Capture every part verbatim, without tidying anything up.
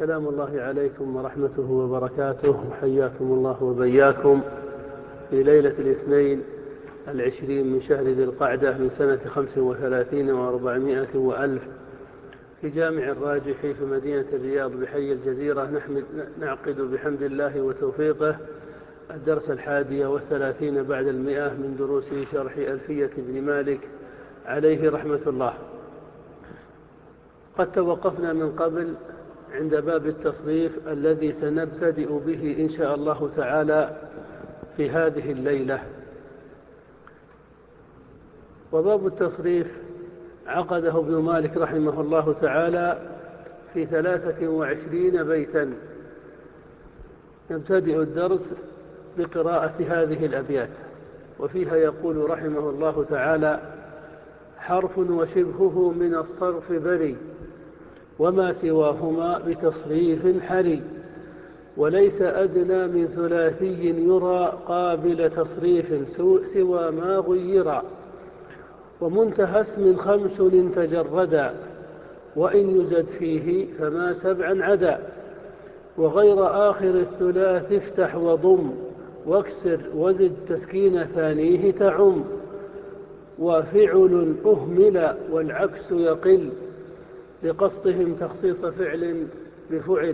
سلام الله عليكم ورحمته وبركاته، وحياكم الله وبياكم في ليلة الاثنين العشرين من شهر ذي القعدة من سنة خمس وثلاثين وأربعمائة وألف في جامع الراجح في مدينة الرياض بحي الجزيرة. نحمد نعقد بحمد الله وتوفيقه الدرس الحادي والثلاثين بعد المئة من دروس شرح ألفية ابن مالك عليه رحمة الله. قد توقفنا من قبل عند باب التصريف الذي سنبتدئ به إن شاء الله تعالى في هذه الليلة. وباب التصريف عقده ابن مالك رحمه الله تعالى في ثلاثة وعشرين بيتا. نبتدئ الدرس بقراءة هذه الأبيات، وفيها يقول رحمه الله تعالى: حرف وشبهه من الصرف بري، وما سواهما بتصريف حري، وليس أدنى من ثلاثي يرى قابل تصريف سوى ما غيرا، ومنتهى اسم خمس تجردا، وإن يزد فيه فما سبعا عدا، وغير آخر الثلاث افتح وضم، واكسر وزد تسكين ثانيه تعم، وفعل أهمل والعكس يقل، لقصدهم تخصيص فعل بفعل،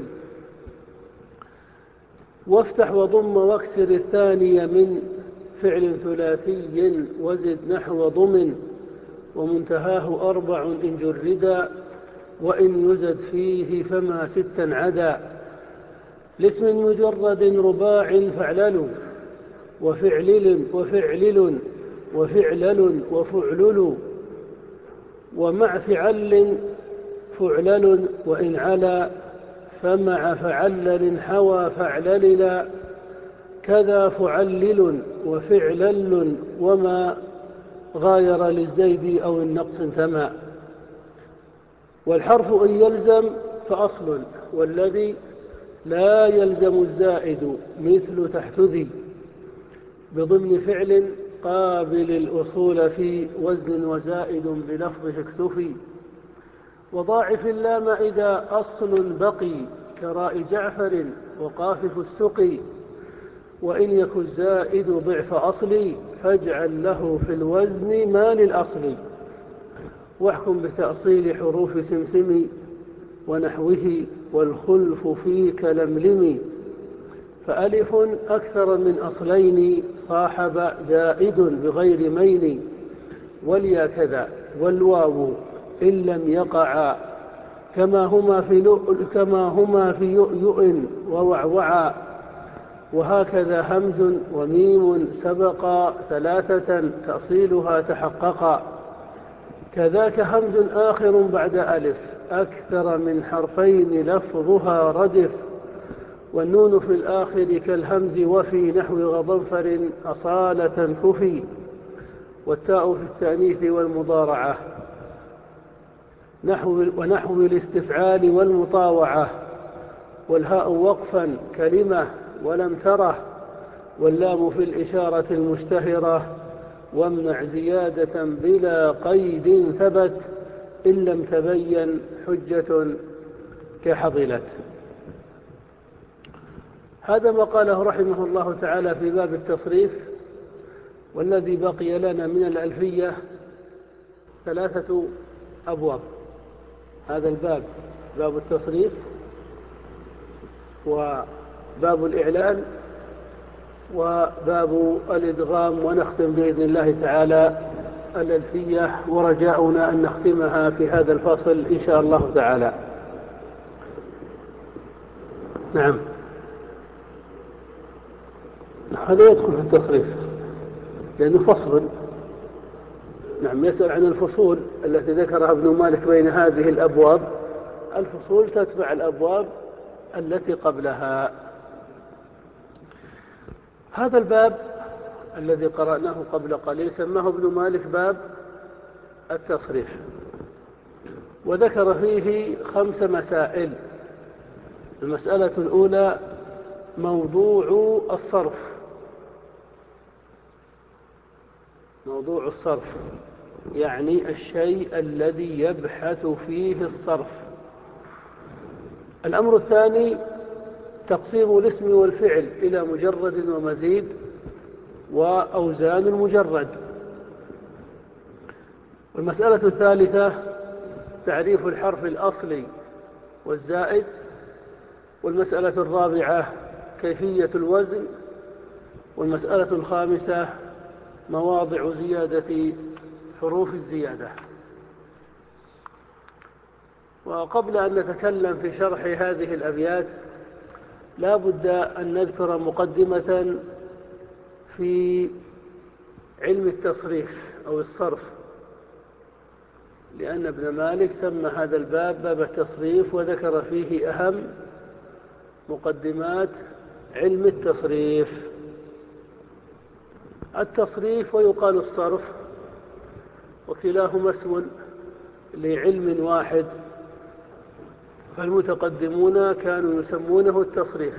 وافتح وضم واكسر الثاني من فعل ثلاثي وزد نحو ضمن، ومنتهاه أربع إن جردا، وإن يزد فيه فما ستا عدا، لاسم مجرد رباع فاعلل، وفعلل وفعلل وفعلل وفعلل، ومع فعل فعلل، وإن علا فمع فعلل حوى فعلللا، كذا فعلل وفعلل، وما غاير للزيد أو النقص انتمى. والحرف إن يلزم فأصل، والذي لا يلزم الزائد مثل تحت ذي، بضمن فعل قابل الأصول في وزن، وزائد بلفظه اكتفي، وضاعف اللام إذا أصل بقي، كراء جعفر وقاف فستقي، وإن يك الزائد ضعف أصلي، فاجعل له في الوزن ما للأصل، واحكم بتأصيل حروف سمسم ونحوه، والخلف في كلملم، فألف أكثر من أصلين صاحب زائد بغير مين، واليا كذا والواو إن لم يقعا، كما هما في لؤ كما هما في يؤيؤ ووعوعا، وهكذا همز وميم سبقا ثلاثة تأصيلها تحققا، كذاك همز آخر بعد ألف أكثر من حرفين لفظها ردف، والنون في الآخر كالهمز، وفي نحو غضنفر أصالة كفي، والتاء في التأنيث والمضارعة نحو ونحو الاستفعال والمطاوعة، والهاء وقفا كلمة ولم تره، واللام في الإشارة المشتهرة، وامنع زيادة بلا قيد ثبت، إن لم تبين حجة كحضلت. هذا ما قاله رحمه الله تعالى في باب التصريف. والذي بقي لنا من الألفية ثلاثة أبواب. هذا الباب باب التصريف، وباب الإعلان، وباب الإدغام، ونختم بإذن الله تعالى الألفية، ورجاؤنا أن نختمها في هذا الفصل إن شاء الله تعالى. نعم، هذا يدخل في التصريف لأنه فصل. نعم، يسأل عن الفصول التي ذكرها ابن مالك بين هذه الأبواب. الفصول تتبع الأبواب التي قبلها. هذا الباب الذي قرأناه قبل قليل سماه ابن مالك باب التصريف، وذكر فيه خمس مسائل. المسألة الأولى موضوع الصرف. موضوع الصرف يعني الشيء الذي يبحث فيه الصرف. الأمر الثاني تقسيم الاسم والفعل إلى مجرد ومزيد وأوزان المجرد. والمسألة الثالثة تعريف الحرف الأصلي والزائد. والمسألة الرابعة كيفية الوزن. والمسألة الخامسة مواضع زيادة حروف الزيادة. وقبل أن نتكلم في شرح هذه الأبيات لا بد أن نذكر مقدمة في علم التصريف أو الصرف، لأن ابن مالك سمى هذا الباب باب التصريف وذكر فيه أهم مقدمات علم التصريف. التصريف ويقال الصرف، وكلاهما اسم لعلم واحد، فالمتقدمون كانوا يسمونه التصريف،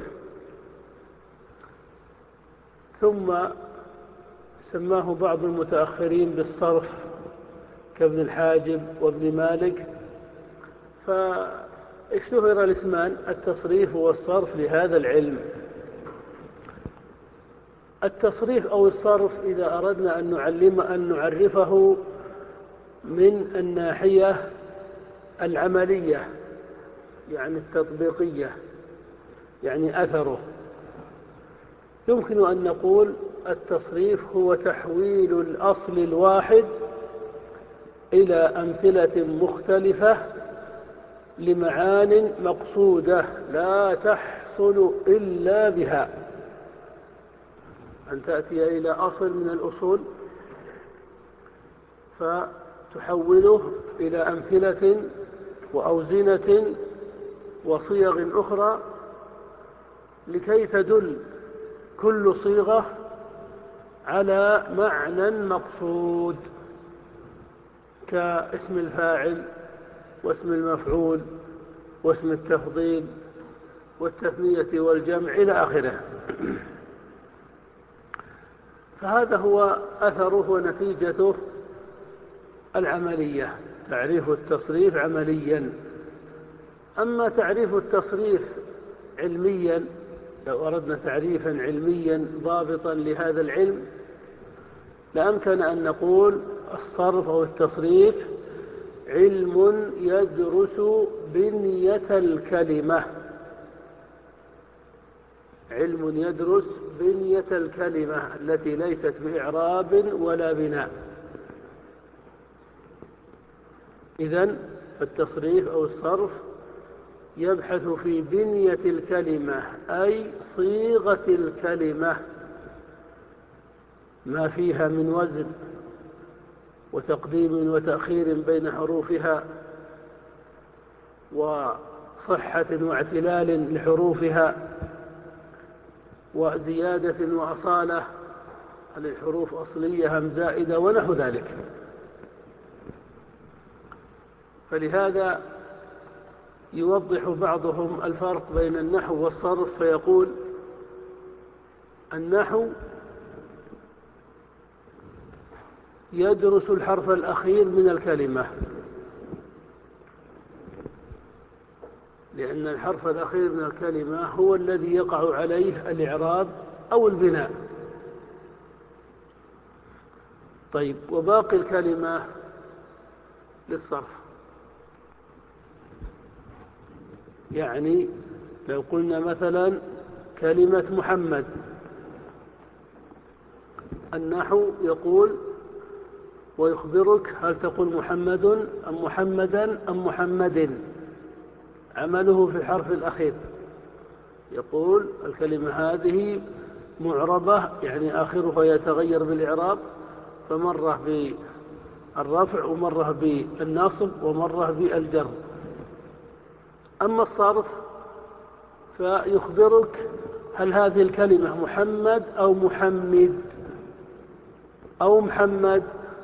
ثم سماه بعض المتأخرين بالصرف كابن الحاجب وابن مالك، فاشتهر الاسمان التصريف والصرف لهذا العلم. التصريف أو الصرف إذا أردنا أن نعلم أن نعرفه من الناحية العملية، يعني التطبيقية، يعني أثره، يمكن أن نقول التصريف هو تحويل الأصل الواحد إلى أمثلة مختلفة لمعان مقصودة لا تحصل إلا بها. أن تأتي إلى أصل من الأصول فتحوله إلى أمثلة وأوزنة وصيغ أخرى لكي تدل كل صيغة على معنى مقصود، كاسم الفاعل واسم المفعول واسم التفضيل والتثنية والجمع إلى آخره. فهذا هو أثره ونتيجته العملية، تعريف التصريف عمليا. أما تعريف التصريف علميا، لو أردنا تعريفا علميا ضابطا لهذا العلم لأمكن أن نقول الصرف أو التصريف علم يدرس بنية الكلمة، علم يدرس بنية الكلمة التي ليست بإعراب ولا بناء. إذن فالتصريف أو الصرف يبحث في بنية الكلمة، أي صيغة الكلمة، ما فيها من وزن وتقديم وتأخير بين حروفها وصحة واعتلال لحروفها وزيادة وأصالة للحروف أصلية هم زائدة ونحو ذلك. فلهذا يوضح بعضهم الفرق بين النحو والصرف فيقول النحو يدرس الحرف الأخير من الكلمة، لأن الحرف الأخير من الكلمة هو الذي يقع عليه الإعراب أو البناء. طيب، وباقي الكلمة للصرف. يعني لو قلنا مثلا كلمة محمد، النحو يقول ويخبرك هل تقول محمد أم محمدا أم محمد، عمله في الحرف الأخير. يقول الكلمة هذه معربة، يعني آخرها يتغير بالإعراب، فمرة بالرفع ومرة بالنصب ومرة بالجر. أما الصرف فيخبرك هل هذه الكلمة محمد أو محمد أو محمد،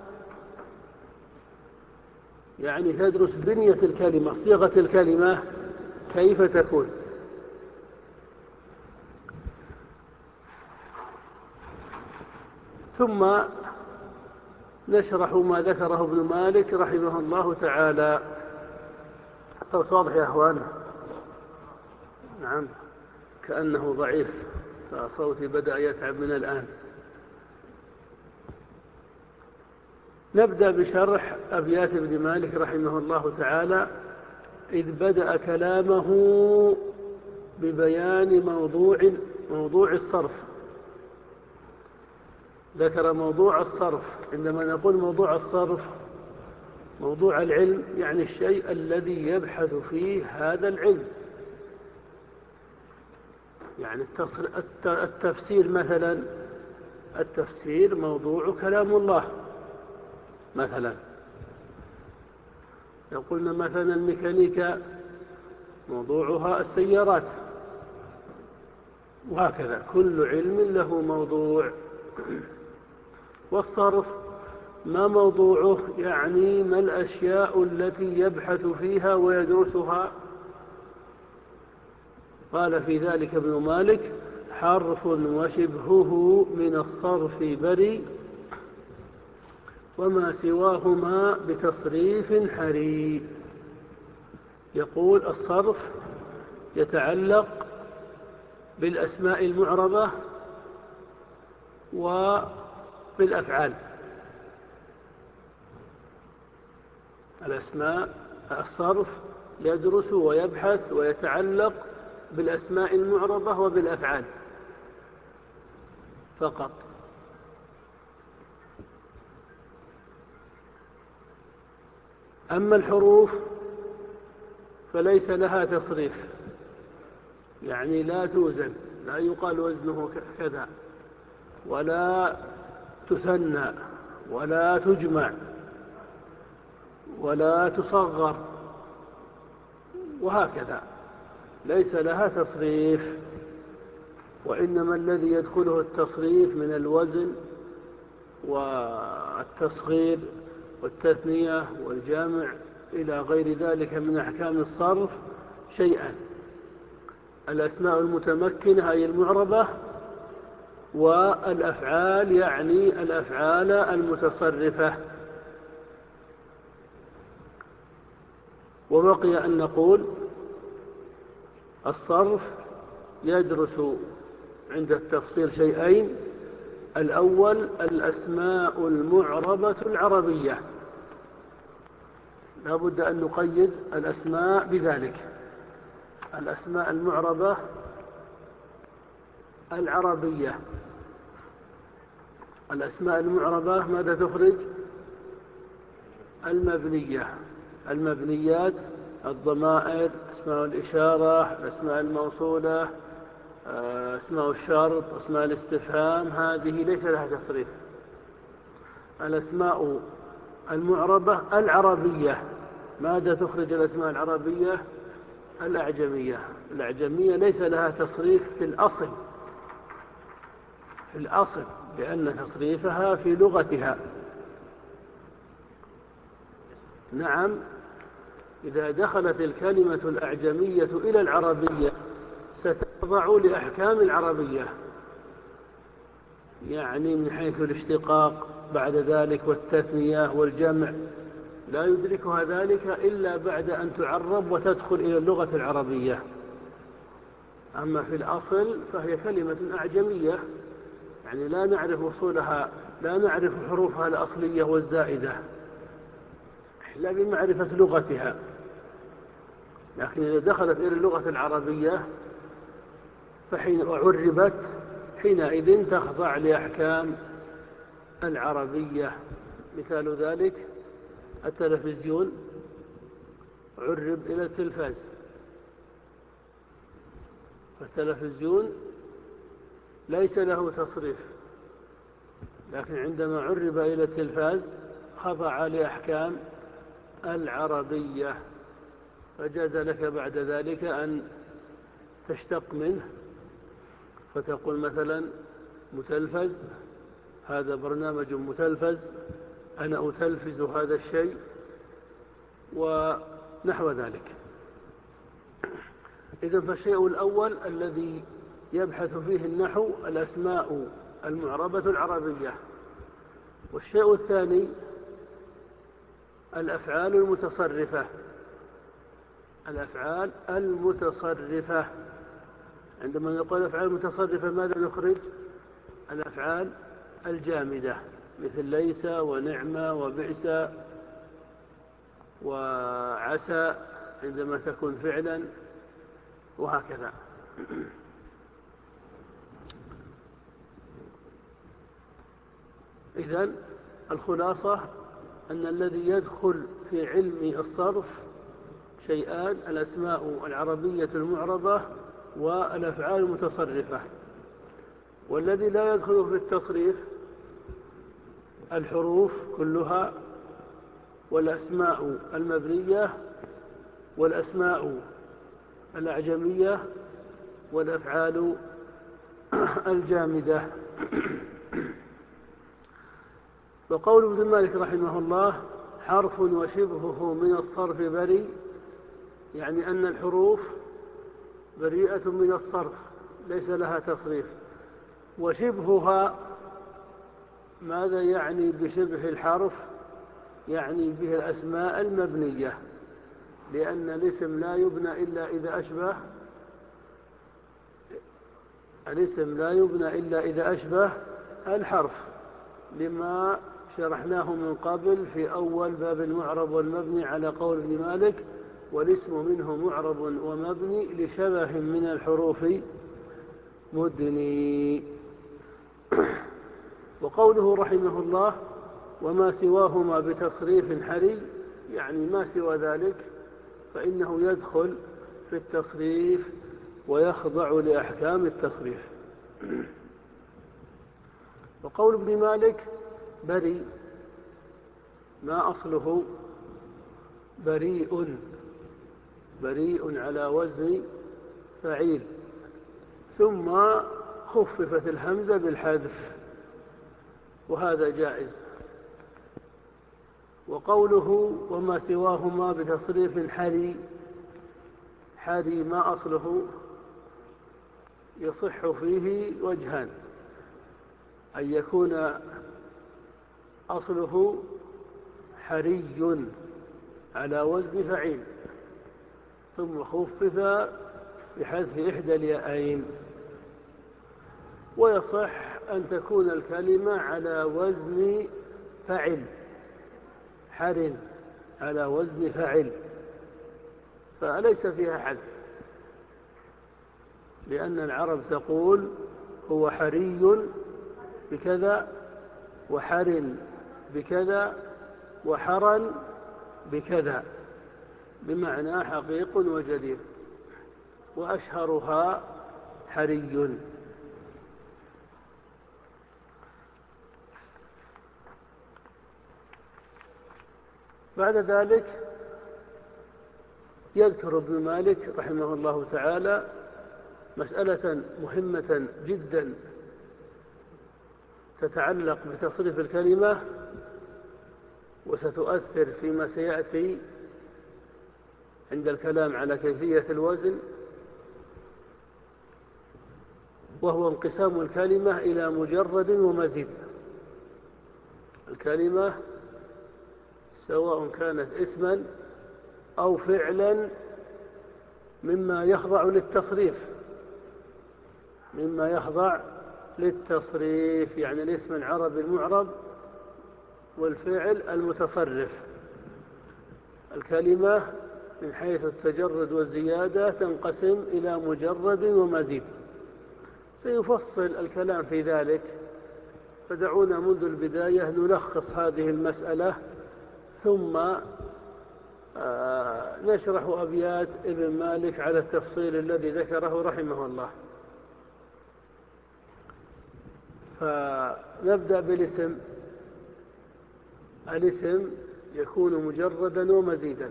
يعني تدرس بنية الكلمة، صيغة الكلمة كيف تكون. ثم نشرح ما ذكره ابن مالك رحمه الله تعالى. الصوت واضح يا أخوان؟ نعم، كأنه ضعيف، فصوتي بدأ يتعب من الآن. نبدأ بشرح أبيات ابن مالك رحمه الله تعالى، إذ بدأ كلامه ببيان موضوع موضوع الصرف. ذكر موضوع الصرف. عندما نقول موضوع الصرف، موضوع العلم يعني الشيء الذي يبحث فيه هذا العلم. يعني التفسير مثلا، التفسير موضوع كلام الله مثلا. لو قلنا مثلا الميكانيكا موضوعها السيارات، وهكذا كل علم له موضوع. والصرف ما موضوعه؟ يعني ما الأشياء التي يبحث فيها ويدرسها. قال في ذلك ابن مالك: حرف وشبهه من الصرف بري، وما سواهما بتصريف حري. يقول الصرف يتعلق بالأسماء المعربة وبالأفعال. الأسماء الصرف يدرس ويبحث ويتعلق بالأسماء المعربة وبالأفعال فقط. أما الحروف فليس لها تصريف، يعني لا توزن، لا يقال وزنه كذا، ولا تثنى، ولا تجمع، ولا تصغر، وهكذا، ليس لها تصريف. وإنما الذي يدخله التصريف من الوزن والتصغير والتثنية والجمع إلى غير ذلك من أحكام الصرف شيئا: الأسماء المتمكنة أي المعربة، والأفعال يعني الأفعال المتصرفة. وبقي أن نقول الصرف يدرس عند التفصيل شيئين: الأول الأسماء المعربة العربية، لا بد أن نقيد الأسماء بذلك. الأسماء المعربة العربية. الأسماء المعربة ماذا تخرج؟ المبنية. المبنيات الضمائر، أسماء الإشارة، الأسماء الموصولة، أسماء الشرط، أسماء الاستفهام، هذه ليس لها تصريف. الأسماء المعربة العربية ماذا تخرج الأسماء العربية؟ الأعجمية. الأعجمية ليس لها تصريف في الأصل، في الأصل لأن تصريفها في لغتها. نعم، إذا دخلت الكلمة الأعجمية إلى العربية ستخضع لأحكام العربية، يعني من حيث الاشتقاق بعد ذلك والتثنية والجمع، لا يدركها ذلك إلا بعد أن تعرب وتدخل إلى اللغة العربية. أما في الأصل فهي كلمة أعجمية، يعني لا نعرف وصولها، لا نعرف حروفها الأصلية والزائدة إلا بمعرفة لغتها. لكن إذا دخلت إلى اللغة العربية فحين أعربت حينئذ تخضع لأحكام العربية. مثال ذلك التلفزيون عرب إلى التلفاز، فالتلفزيون ليس له تصريف، لكن عندما عرب إلى التلفاز خضع لأحكام العربية. فجاز لك بعد ذلك أن تشتق منه فتقول مثلا متلفز، هذا برنامج متلفز، أنا أتلفز هذا الشيء، ونحو ذلك. إذن فالشيء الأول الذي يبحث فيه النحو الأسماء المعربة العربية. والشيء الثاني الأفعال المتصرفة. الأفعال المتصرفة عندما نقول أفعال متصرفة ماذا نخرج؟ الأفعال الجامدة مثل ليس ونعمة وبئس وعسى عندما تكون فعلا وهكذا. إذن الخلاصة أن الذي يدخل في علم الصرف شيئان: الأسماء العربية المعربة والأفعال المتصرفة. والذي لا يدخل في التصريف الحروف كلها والأسماء المبنية والأسماء الأعجمية والأفعال الجامدة. وقول ابن مالك رحمه الله: حرف وشبهه من الصرف بريء، يعني أن الحروف بريئة من الصرف ليس لها تصريف. وشبهها ماذا يعني بشبه الحرف؟ يعني به الأسماء المبنية، لأن الاسم لا يبنى إلا إذا أشبه الاسم لا يبنى إلا إذا أشبه الحرف، لما شرحناه من قبل في أول باب المعرب والمبني على قول ابن مالك: والاسم منه معرب ومبني لشبه من الحروف مدني. وقوله رحمه الله: وما سواهما بتصريف حري، يعني ما سوى ذلك فإنه يدخل في التصريف ويخضع لأحكام التصريف. وقول ابن مالك بريء ما أصله؟ بريء، بريء على وزن فعيل، ثم خففت الهمزة بالحذف، وهذا جائز. وقوله وما سواهما بتصريف حري، حري ما أصله؟ يصح فيه وجهان: أن يكون أصله حري على وزن فعيل ثم خفف بحذف إحدى اليائين، ويصح أن تكون الكلمة على وزن فعل، حر على وزن فعل، فليس فيها حذف، لأن العرب تقول هو حري بكذا وحر بكذا وحرا بكذا، بمعنى حقيق وجدير، وأشهرها حري. بعد ذلك يذكر ابن مالك رحمه الله تعالى مسألة مهمة جدا تتعلق بتصريف الكلمة وستؤثر فيما سيأتي عند الكلام على كيفية الوزن، وهو انقسام الكلمة إلى مجرد ومزيد. الكلمة سواء كانت اسما أو فعلا مما يخضع للتصريف مما يخضع للتصريف يعني الاسم العربي المعرب والفعل المتصرف. الكلمة من حيث التجرد والزيادة تنقسم إلى مجرد ومزيد، سيفصل الكلام في ذلك، فدعونا منذ البداية نلخص هذه المسألة، ثم نشرح أبيات ابن مالك على التفصيل الذي ذكره رحمه الله. فنبدأ بالاسم. الاسم يكون مجردا ومزيدا.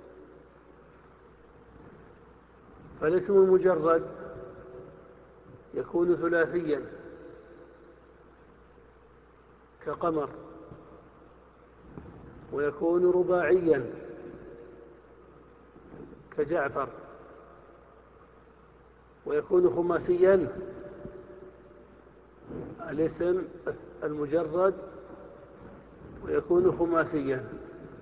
فالاسم المجرد يكون ثلاثيا كقمر، ويكون رباعيا كجعفر، ويكون خماسيا الاسم المجرد، ويكون خماسيا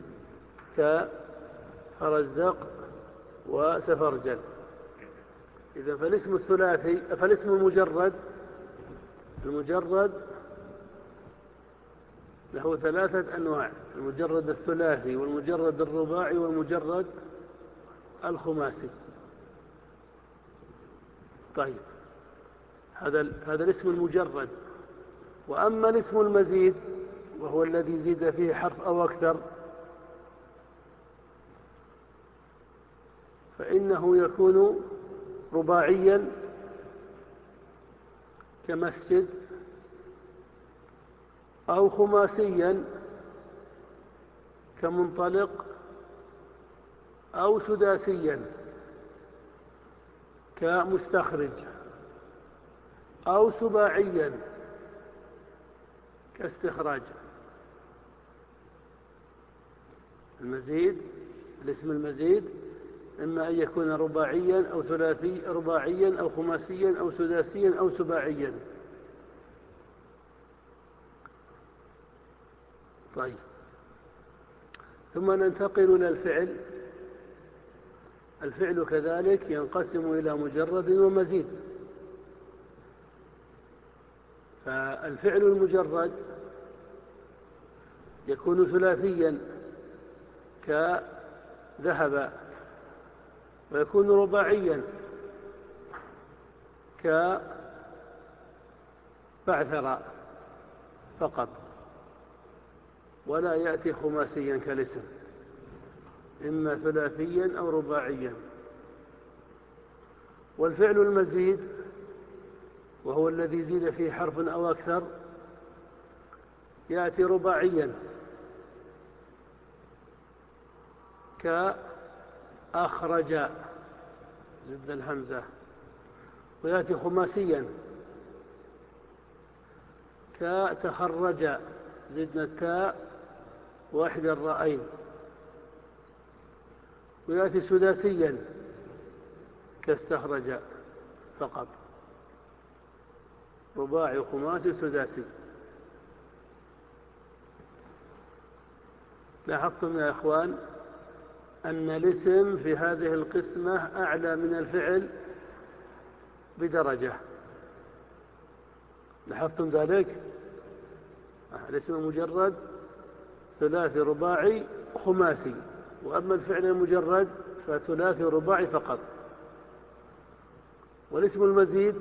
كفرزدق وسفرجل. إذا فالاسم الثلاثي فالاسم المجرد المجرد له ثلاثة أنواع: المجرد الثلاثي والمجرد الرباعي والمجرد الخماسي. طيب، هذا هذا الاسم المجرد. وأما الاسم المزيد وهو الذي زيد فيه حرف أو أكثر فإنه يكون رباعيا كمسجد، أو خماسيا كمنطلق، أو سداسيا كمستخرج، أو سباعيا كاستخراج. المزيد، الاسم المزيد إما أن يكون رباعيا أو ثلاثي رباعيا أو خماسيا أو سداسيا أو سباعيا. طيب، ثم ننتقل إلى الفعل. الفعل كذلك ينقسم إلى مجرد ومزيد. فالفعل المجرد يكون ثلاثيا كذهب، ويكون رباعيا كبعثر فقط، ولا يأتي خماسيا كالاسم، إما ثلاثيا أو رباعيا. والفعل المزيد وهو الذي زيد فيه حرف أو أكثر يأتي رباعيا كأخرج، زد الهمزة، ويأتي خماسيا كتخرج، زدنا التاء واحد الرأين، ويأتي سداسيا كاستخرج فقط. رباعي وخماسي وسداسي. لاحظتم يا إخوان أن الاسم في هذه القسمة أعلى من الفعل بدرجة. لاحظتم ذلك؟ الاسم المجرد ثلاثي رباعي خماسي، وأما الفعل المجرد فثلاثي رباعي فقط. والاسم المزيد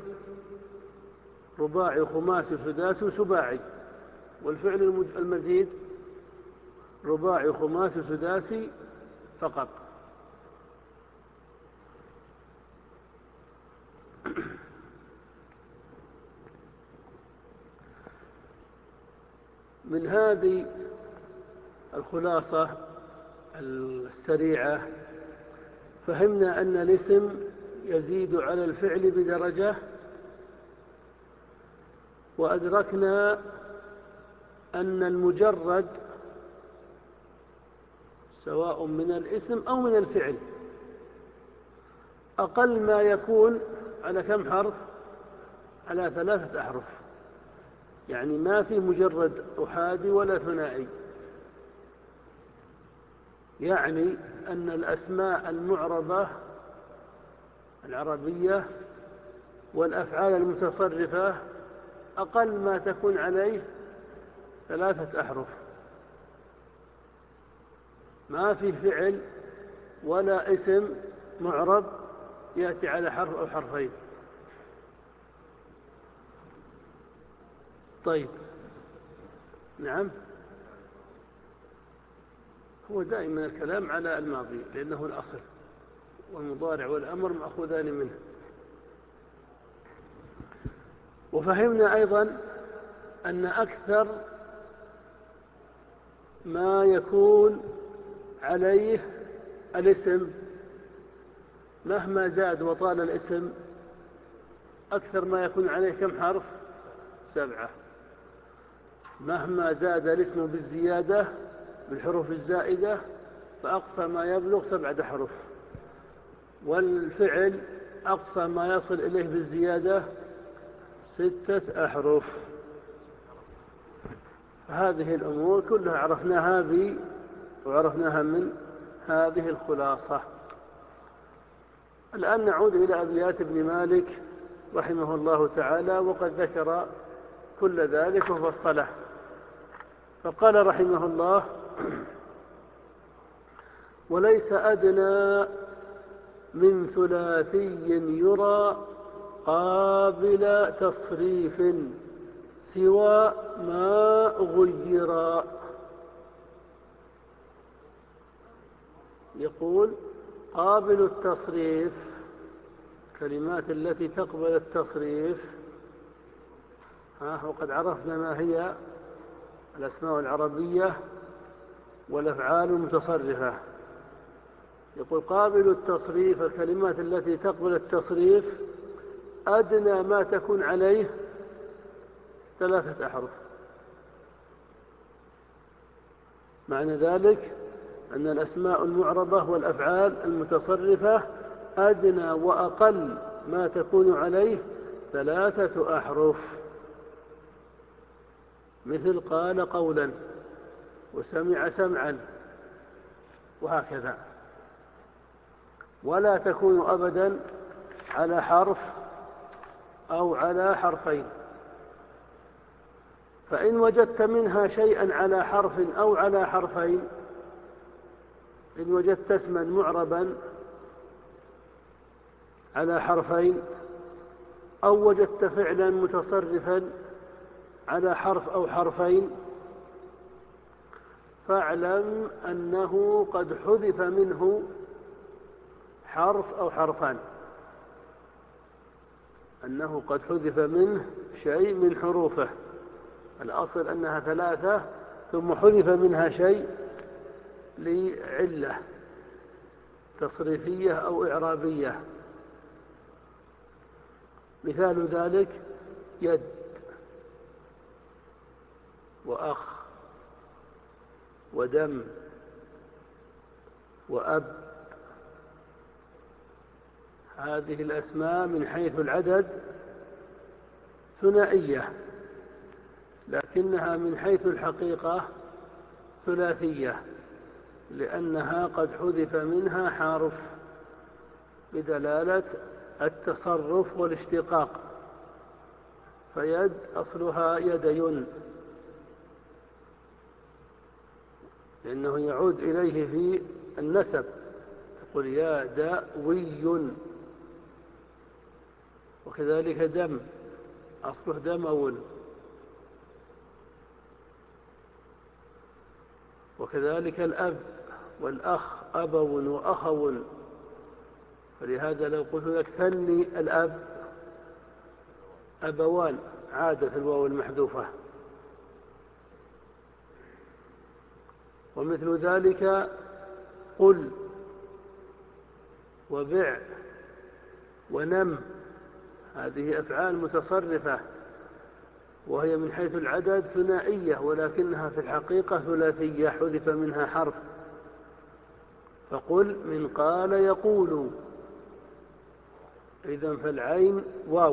رباعي خماسي سداسي وسباعي. والفعل المزيد رباعي خماسي سداسي فقط. من هذه الخلاصة السريعة فهمنا أن الاسم يزيد على الفعل بدرجة، وأدركنا أن المجرد سواء من الاسم أو من الفعل أقل ما يكون على كم حرف؟ على ثلاثة أحرف. يعني ما في مجرد أحادي ولا ثنائي. يعني أن الأسماء المعربة العربية والأفعال المتصرفة أقل ما تكون عليه ثلاثة أحرف. ما في فعل ولا اسم معرب يأتي على حرف أو حرفين. طيب، نعم، هو دائما الكلام على الماضي لأنه الأصل، والمضارع والأمر مأخوذان منه. وفهمنا أيضا أن أكثر ما يكون عليه الاسم مهما زاد وطال الاسم أكثر ما يكون عليه كم حرف؟ سبعة. مهما زاد الاسم بالزيادة بالحروف الزائدة فأقصى ما يبلغ سبعة أحرف. والفعل أقصى ما يصل إليه بالزيادة ستة أحرف. هذه الأمور كلها عرفناها بي، وعرفناها من هذه الخلاصة. الآن نعود إلى أبيات ابن مالك رحمه الله تعالى، وقد ذكر كل ذلك وفصله. فقال رحمه الله: وليس أدنى من ثلاثي يرى قابل تصريف سوى ما غيرا. يقول: قابل التصريف، كلمات التي تقبل التصريف، ها وقد عرفنا ما هي الأسماء العربية والأفعال المتصرفة. يقول: قابل التصريف، الكلمات التي تقبل التصريف أدنى ما تكون عليه ثلاثة أحرف. معنى ذلك أن الأسماء المعربة والأفعال المتصرفة أدنى وأقل ما تكون عليه ثلاثة أحرف، مثل قال قولا، وسمع سمعا، وهكذا. ولا تكون أبدا على حرف أو على حرفين. فإن وجدت منها شيئا على حرف أو على حرفين، إن وجدت اسما معربا على حرفين، أو وجدت فعلا متصرفا على حرف أو حرفين، فاعلم أنه قد حذف منه حرف أو حرفان، أنه قد حذف منه شيء من حروفه. الأصل أنها ثلاثة، ثم حذف منها شيء لعلة تصريفية أو إعرابية. مثال ذلك: يد، وأخ، ودم، وأب. هذه الأسماء من حيث العدد ثنائية، لكنها من حيث الحقيقة ثلاثية، لأنها قد حذف منها حرف بدلالة التصرف والاشتقاق. فيد أصلها يدين، لأنه يعود إليه في النسب، تقول يا داوي. وكذلك دم، أصله دمو. وكذلك الأب والأخ، أبو وأخو. فلهذا لو قلت لك ثني الأب، أبوان، عادة الواو المحذوفة. ومثل ذلك قل، وبع، ونم. هذه أفعال متصرفة، وهي من حيث العدد ثنائية، ولكنها في الحقيقة ثلاثية، حذف منها حرف. فقل من قال يقول، إذن فالعين واو.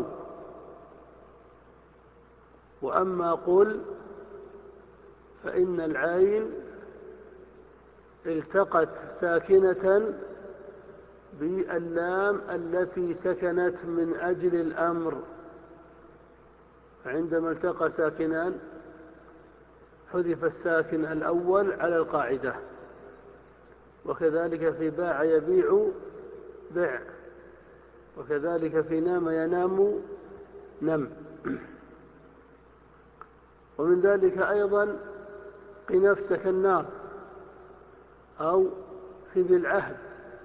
وأما قل فإن العين التقت ساكنة باللام التي سكنت من أجل الأمر، فعندما التقى ساكنان حذف الساكن الأول على القاعدة. وكذلك في باع يبيع بع، وكذلك في نام ينام نم. ومن ذلك أيضا قي نفسك النار، أو في بالعهد.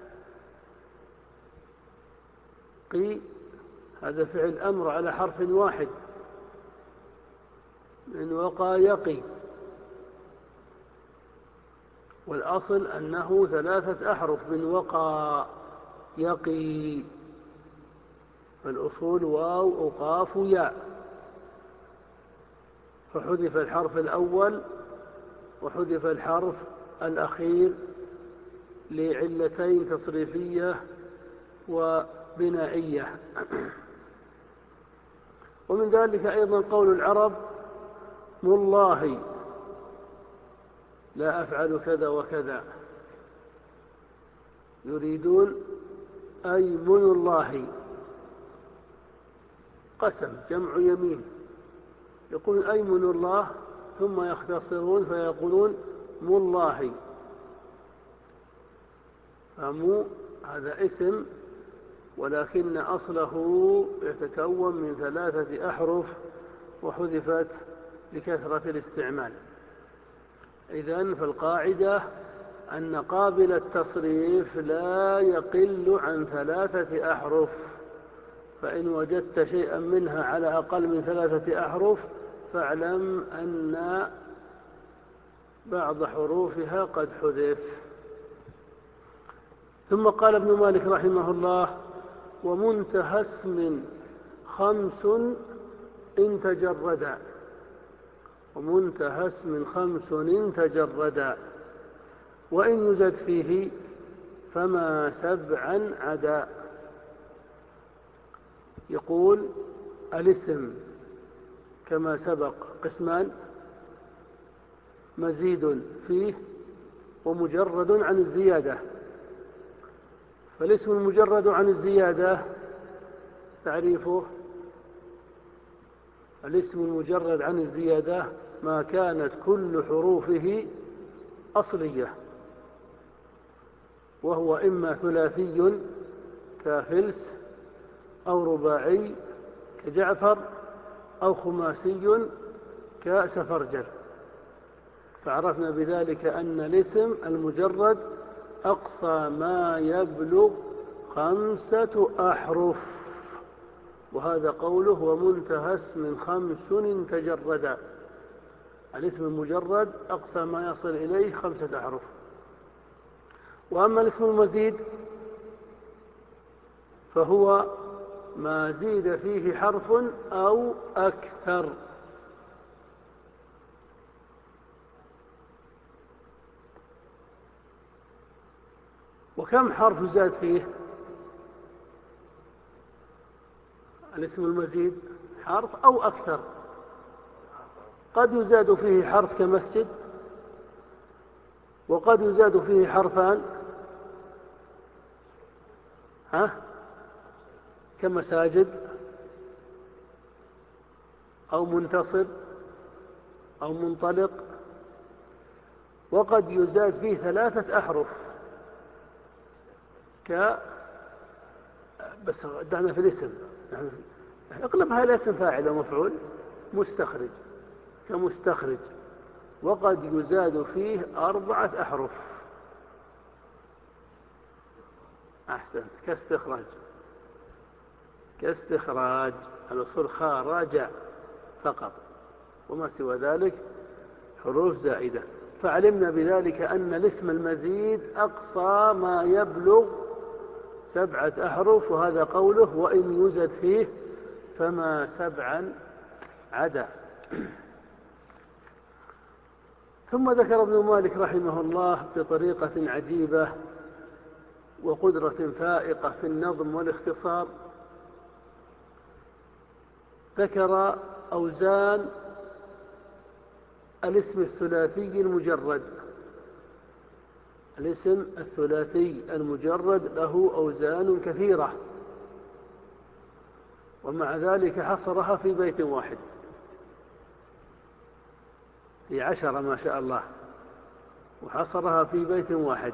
قي هذا فعل أمر على حرف واحد، من وقى يقي، والأصل أنه ثلاثة أحرف، من وقى يقي. فالأصول واو وقاف ياء، فحذف الحرف الأول وحذف الحرف الأخير لعلتين تصريفية وبنائية. ومن ذلك أيضا قول العرب: والله لا أفعل كذا وكذا. يريدون أيمن الله، قسم جمع يمين، يقول أيمن الله ثم يختصرون فيقولون مالله، فمو هذا اسم ولكن أصله يتكون من ثلاثة أحرف وحذفت لكثرة الاستعمال. إذن فالقاعدة أن قابل التصريف لا يقل عن ثلاثة أحرف، فإن وجدت شيئا منها على أقل من ثلاثة أحرف فاعلم أن بعض حروفها قد حذف. ثم قال ابن مالك رحمه الله: ومنتهى اسم خمس إن تجردا، ومنتهى اسم خمس إن تجردا، وإن يزد فيه فما سبعا عدا. يقول الاسم كما سبق قسمان: مزيد فيه ومجرد عن الزيادة. فالاسم المجرد عن الزيادة تعريفه: الاسم المجرد عن الزيادة ما كانت كل حروفه أصلية، وهو إما ثلاثي كفلس، أو رباعي كجعفر، أو خماسي كسفرجل. فعرفنا بذلك أن الاسم المجرد أقصى ما يبلغ خمسة أحرف، وهذا قوله: ومنتهى اسم خمس تجردا. الاسم المجرد أقصى ما يصل إليه خمسة أحرف. وأما الاسم المزيد فهو ما زيد فيه حرف أو أكثر. وكم حرف يزاد فيه؟ الاسم المزيد حرف أو أكثر. قد يزاد فيه حرف كمسجد، وقد يزاد فيه حرفان ها كمساجد، أو منتصر، أو منطلق. وقد يزاد فيه ثلاثة أحرف ك بس دعنا في الاسم، اقلبها إلى اسم فاعل ومفعول: مستخرج، كمستخرج. وقد يزاد فيه أربعة أحرف. أحسن، كاستخراج، كاستخراج الأصول خارج فقط، وما سوى ذلك حروف زائدة. فعلمنا بذلك أن الاسم المزيد أقصى ما يبلغ سبعة أحرف، وهذا قوله: وإن يزد فيه فما سبعا عدا. ثم ذكر ابن مالك رحمه الله بطريقة عجيبة وقدرة فائقة في النظم والاختصار، ذكر أوزان الاسم الثلاثي المجرد. الاسم الثلاثي المجرد له أوزان كثيرة، ومع ذلك حصرها في بيت واحد، في عشرة ما شاء الله، وحصرها في بيت واحد.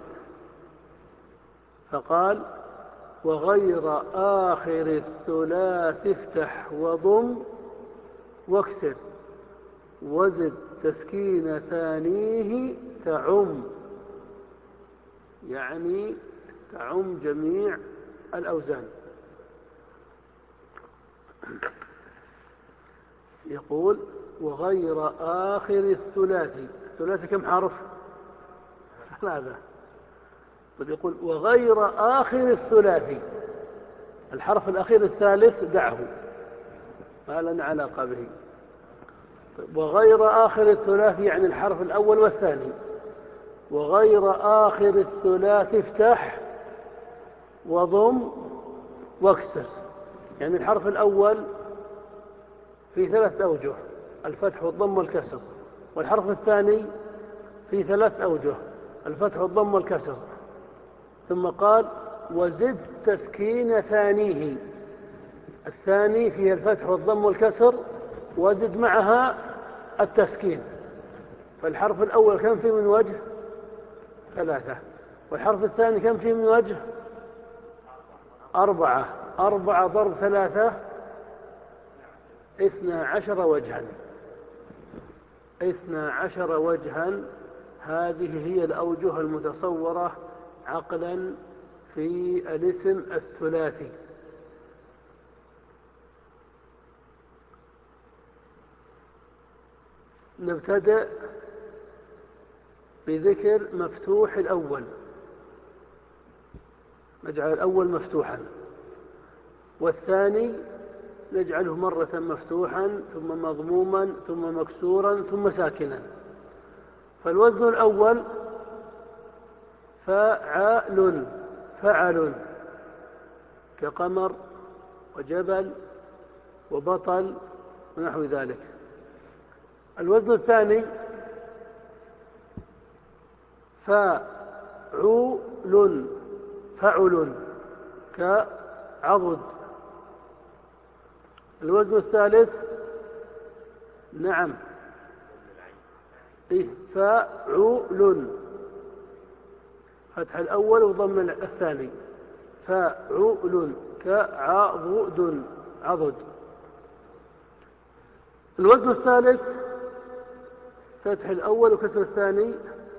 فقال: وغير آخر الثلاث افتح وضم واكسر، وزد تسكين ثانيه تعم. يعني تعم جميع الأوزان. يقول: وغير آخر الثلاثي. الثلاثي كم حرف؟ ثلاثة. طيب يقول: وغير آخر الثلاثي، الحرف الأخير الثالث دعه، ما لنا علاقة به. طيب وغير آخر الثلاثي يعني الحرف الأول والثاني. وغير آخر الثلاث افتح وضم واكسر، يعني الحرف الأول في ثلاث أوجه: الفتح والضم والكسر. والحرف الثاني في ثلاث أوجه: الفتح والضم والكسر. ثم قال: وزد تسكين ثانيه. الثاني فيه الفتح والضم والكسر، وزد معها التسكين. فالحرف الأول كم فيه من وجه؟ ثلاثة. والحرف الثاني كم فيه من وجه؟ أربعة. أربعة ضرب ثلاثة اثنا عشر وجها. اثنا عشر وجها. هذه هي الأوجه المتصورة عقلا في الاسم الثلاثي. نبتدأ بذكر مفتوح الأول. نجعل الأول مفتوحا، والثاني نجعله مرة مفتوحا ثم مضموما ثم مكسورا ثم ساكنا. فالوزن الأول فعال، فعل، كقمر وجبل وبطل ونحو ذلك. الوزن الثاني فاعول، فعل، كعضد. الوزن الثالث نعم إيه فاعول، فتح الأول وضم الثاني، فاعول، كعضد، عضد. الوزن الثالث فتح الأول وكسر الثاني،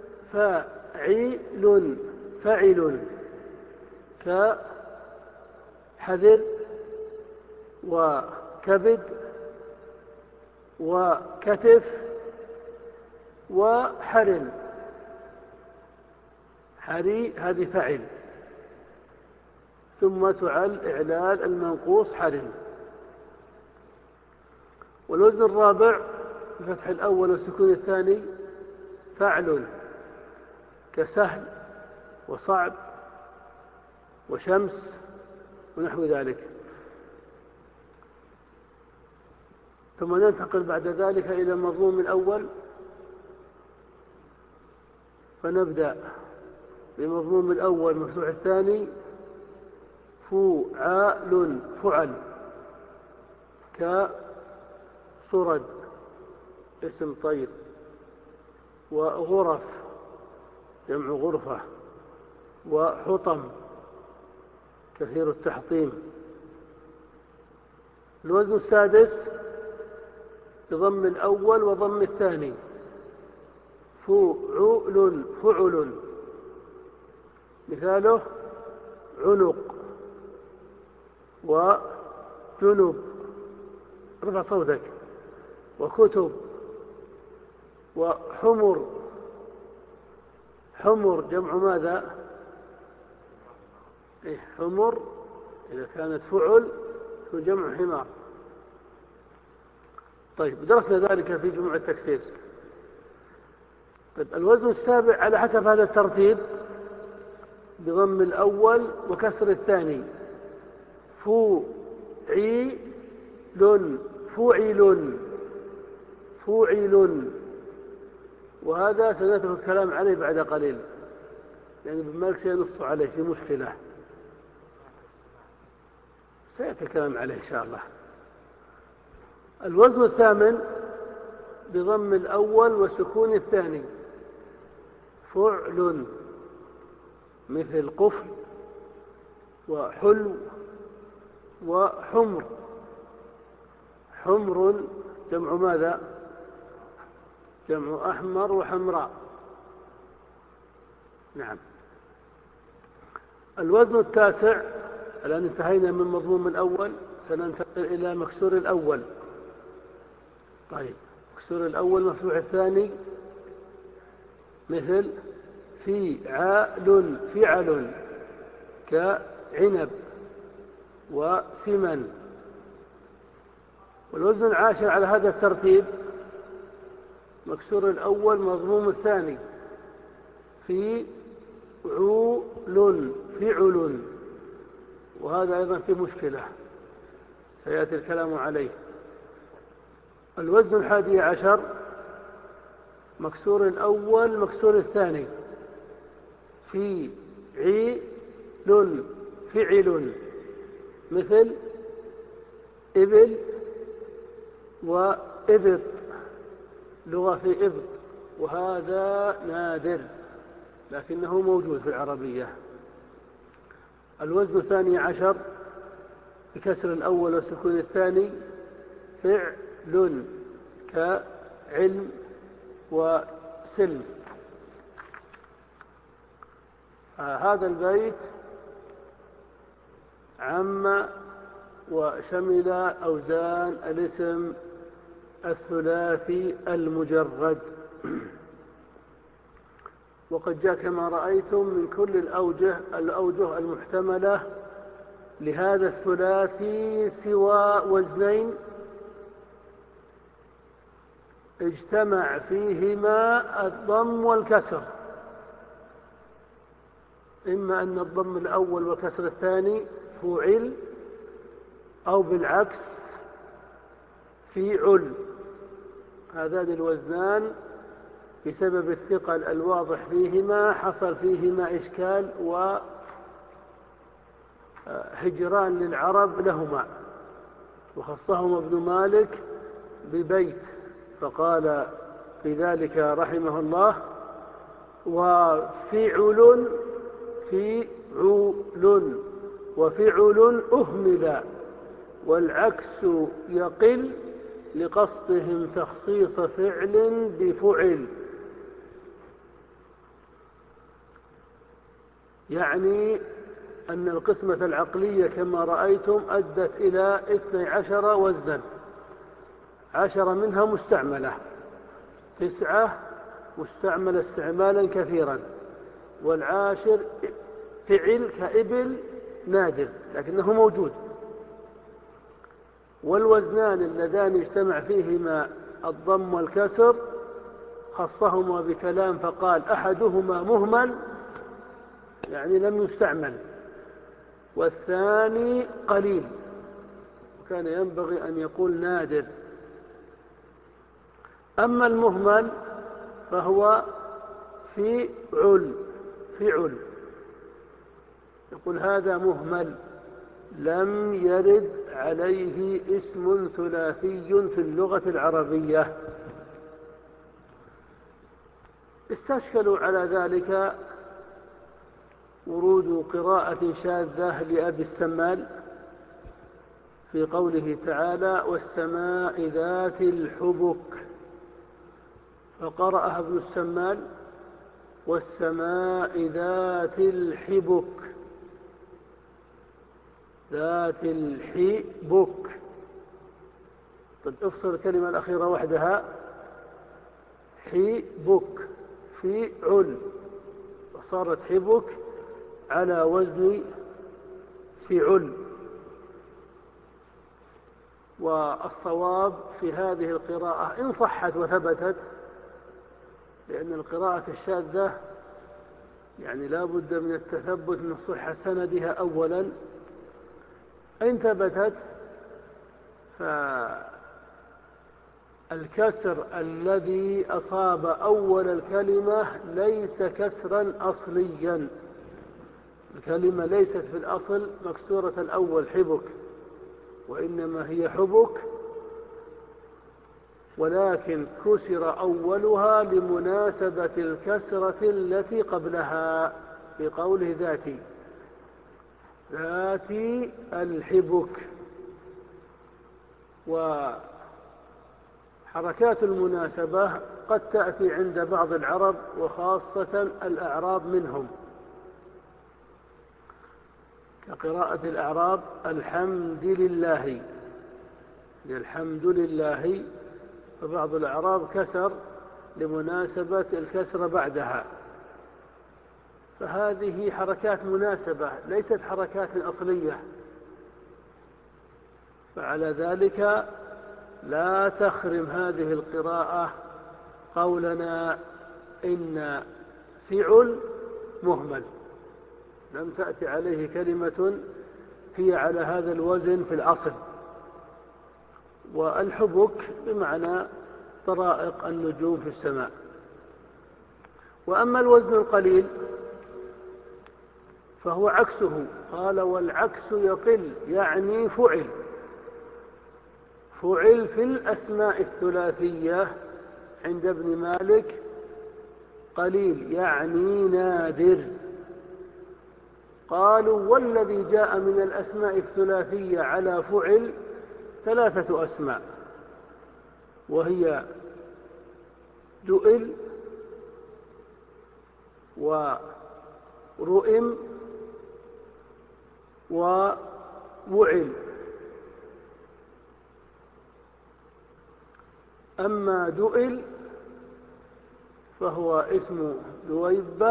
فاعل، فعل، كحذر وكبد وكتف وحرم. حري هذه فعل، ثم تعل إعلال المنقوص حرم. والوزن الرابع بفتح الأول والسكون الثاني فعل، كسهل وصعب وشمس ونحو ذلك. ثم ننتقل بعد ذلك إلى المضموم الأول، فنبدأ بمضموم الأول مفتوح الثاني فعال، فعل، كصرد اسم طير، وغرف جمع غرفة، وحطم كثير التحطيم. الوزن السادس بضم الأول وضم الثاني فعل، فعل، مثاله عنق وجنب، ارفع صوتك، وكتب وحمر. حمر جمع ماذا؟ إيه حمر إذا كانت فعل جمع حمار. طيب درسنا ذلك في جموع التكسير. طيب الوزن السابع على حسب هذا الترتيب بضم الأول وكسر الثاني فوعيل، فوعل، فوعل. وهذا سنترك الكلام عليه بعد قليل، يعني ابن مالك سينص عليه في مشكلة، سيأتي الكلام عليه إن شاء الله. الوزن الثامن بضم الأول وسكون الثاني فعل، مثل قفل وحلو وحمر. حمر جمع ماذا؟ جمع أحمر وحمراء. نعم. الوزن التاسع، الآن انتهينا من مضموم الأول، سننتقل إلى مكسور الأول. طيب مكسور الأول مفتوح الثاني مثل فيعال، فعل، كعنب وسمن. والوزن العاشر على هذا الترتيب مكسور الأول مضموم الثاني في عول، فعل، وهذا أيضا في مشكلة سيأتي الكلام عليه. الوزن الحادي عشر مكسور الأول مكسور الثاني في عيل، فعل، مثل إبل وإبط، لغة في إبط، وهذا نادر لكنه موجود في العربية. الوزن الثاني عشر بكسر الأول وسكون الثاني فعل، كعلم وسلم. هذا البيت عم وشمل أوزان الاسم الثلاثي المجرد، وقد جاء كما رأيتم من كل الأوجه الأوجه المحتملة لهذا الثلاثي سوى وزنين اجتمع فيهما الضم والكسر، إما أن الضم الأول والكسر الثاني فعل، أو بالعكس فيعل. هذان الوزنان بسبب الثقل الواضح فيهما حصل فيهما إشكال وهجران للعرب لهما، وخصهما ابن مالك ببيت فقال في ذلك رحمه الله: وفعل فيعول وفعل أهمل، والعكس يقل لقصدهم تخصيص فعل بفعل. يعني أن القسمة العقلية كما رأيتم أدت إلى اثني عشر وزنا، عشر منها مستعملة، تسعة مستعملة استعمالا كثيرا، والعاشر فعل كإبل نادر لكنه موجود. والوزنان اللذان اجتمع فيهما الضم والكسر خصهما بكلام فقال: أحدهما مهمل يعني لم يستعمل، والثاني قليل، وكان ينبغي أن يقول نادر. أما المهمل فهو فعل فعل يقول هذا مهمل لم يرد عليه اسم ثلاثي في اللغة العربية. استشكلوا على ذلك ورود قراءة شاذة لأبي السمال في قوله تعالى: والسماء ذات الحبك، فقرأها ابن السمال: والسماء ذات الحبك، ذات الحبك. طيب افصل الكلمة الأخيرة وحدها، حبك فعل، وصارت حبك على وزن فعل. والصواب في هذه القراءة إن صحت وثبتت، لأن القراءة الشاذة يعني لا بد من التثبت من صحة سندها أولا. إن ثبتت فالكسر الذي أصاب أول الكلمة ليس كسرا أصليا، الكلمة ليست في الأصل مكسورة الأول حبك، وإنما هي حبك، ولكن كسر أولها لمناسبة الكسرة التي قبلها في قوله ذاتي ذاتي الحبك. وحركات المناسبة قد تأتي عند بعض العرب وخاصة الأعراب منهم، كقراءة الأعراب الحمد لله، الحمد لله، فبعض الأعراب كسر لمناسبة الكسر بعدها، فهذه حركات مناسبة ليست حركات أصلية، فعلى ذلك لا تخرم هذه القراءة قولنا إن فعل مهمل، لم تأتي عليه كلمة هي على هذا الوزن في الأصل. والحبك بمعنى طرائق النجوم في السماء. وأما الوزن القليل فهو عكسه. قال والعكس يقل، يعني فعل فعل في الأسماء الثلاثية عند ابن مالك قليل، يعني نادر. قالوا والذي جاء من الأسماء الثلاثية على فعل ثلاثة أسماء، وهي دؤل ورؤم ووعل. أما دؤل فهو اسم دويبة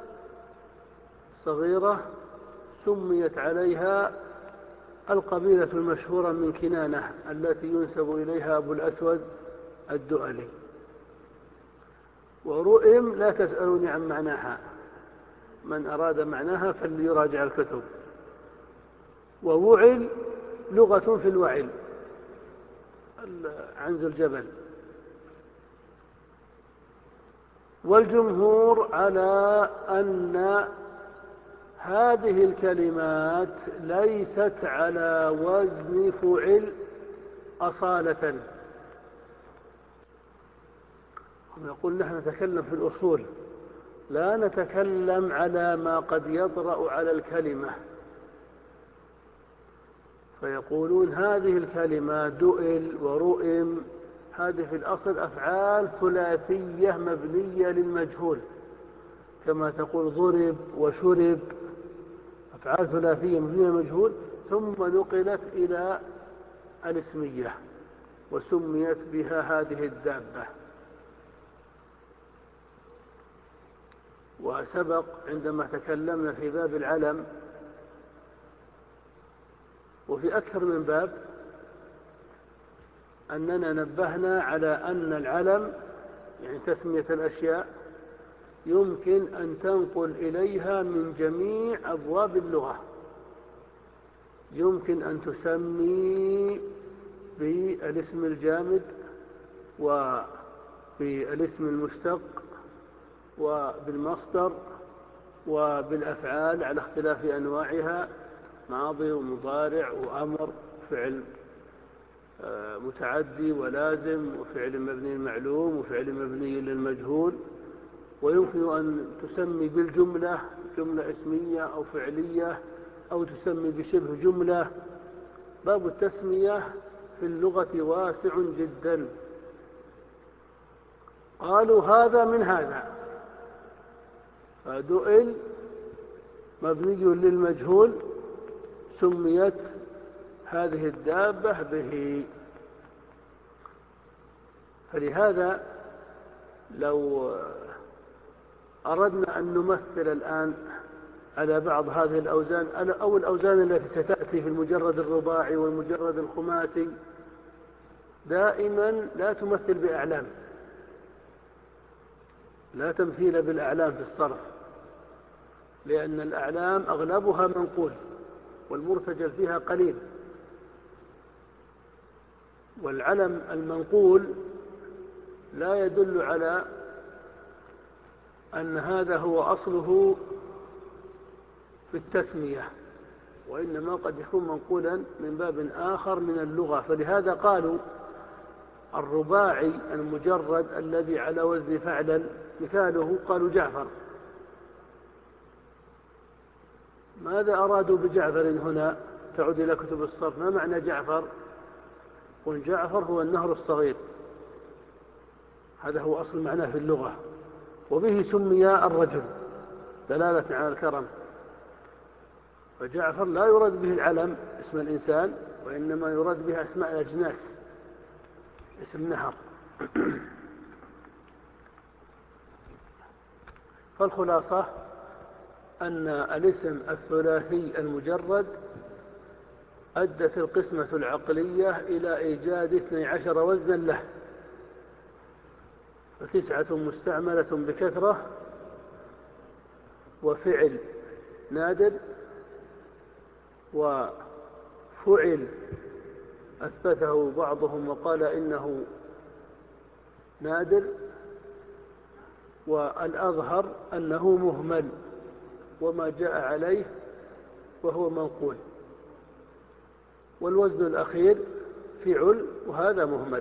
صغيرة سميت عليها القبيلة المشهورة من كنانة التي ينسب إليها أبو الأسود الدؤلي. ورؤم لا تسألوني عن معناها، من أراد معناها فليراجع الكتب. ووعل لغة في الوعل، عنز الجبل. والجمهور على أن هذه الكلمات ليست على وزن فعل أصالة. هم يقول نحن نتكلم في الأصول، لا نتكلم على ما قد يطرأ على الكلمة. فيقولون هذه الكلمة دؤل ورؤم هذه في الأصل أفعال ثلاثية مبنية للمجهول، كما تقول ضرب وشرب، أفعال ثلاثية مبنية للمجهول، ثم نقلت إلى الاسمية وسميت بها هذه الدابة. وسبق عندما تكلمنا في باب العلم وفي أكثر من باب أننا نبهنا على أن العلم يعني تسمية الأشياء يمكن أن تنقل إليها من جميع أبواب اللغة. يمكن أن تسمي بالاسم الجامد وبالاسم المشتق وبالمصدر وبالأفعال على اختلاف أنواعها، ماضي ومضارع وأمر، فعل متعدي ولازم، وفعل مبني المعلوم، وفعل مبني للمجهول. ويمكن أن تسمي بالجملة، جملة اسمية أو فعلية، أو تسمي بشبه جملة. باب التسمية في اللغة واسع جدا. قالوا هذا من هذا، فدؤل مبني للمجهول سميت هذه الدابة به. فلهذا لو أردنا أن نمثل الآن على بعض هذه الأوزان أو الأوزان التي ستأتي في المجرد الرباعي والمجرد الخماسي، دائما لا تمثل بأعلام، لا تمثيل بالأعلام في الصرف، لأن الأعلام أغلبها منقول والمرتجل فيها قليل. والعلم المنقول لا يدل على أن هذا هو أصله في التسمية، وإنما قد يكون منقولا من باب آخر من اللغة. فلهذا قالوا الرباعي المجرد الذي على وزن فعلا مثاله قالوا جعفر. ماذا أرادوا بجعفر هنا؟ تعود إلى كتب الصرف، ما معنى جعفر؟ قل جعفر هو النهر الصغير، هذا هو أصل معناه في اللغة، وبه سمي الرجل دلالة على الكرم. فجعفر لا يراد به العلم اسم الإنسان، وإنما يراد به أسماء الأجناس، اسم نهر. فالخلاصة أن الاسم الثلاثي المجرد أدت القسمة العقلية إلى إيجاد اثني عشر وزنا له، فتسعة مستعملة بكثرة، وفعل نادر، وفعل أثبته بعضهم وقال إنه نادر، والأظهر أنه مهمل، وما جاء عليه وهو منقول، والوزن الأخير فعل وهذا مهمل.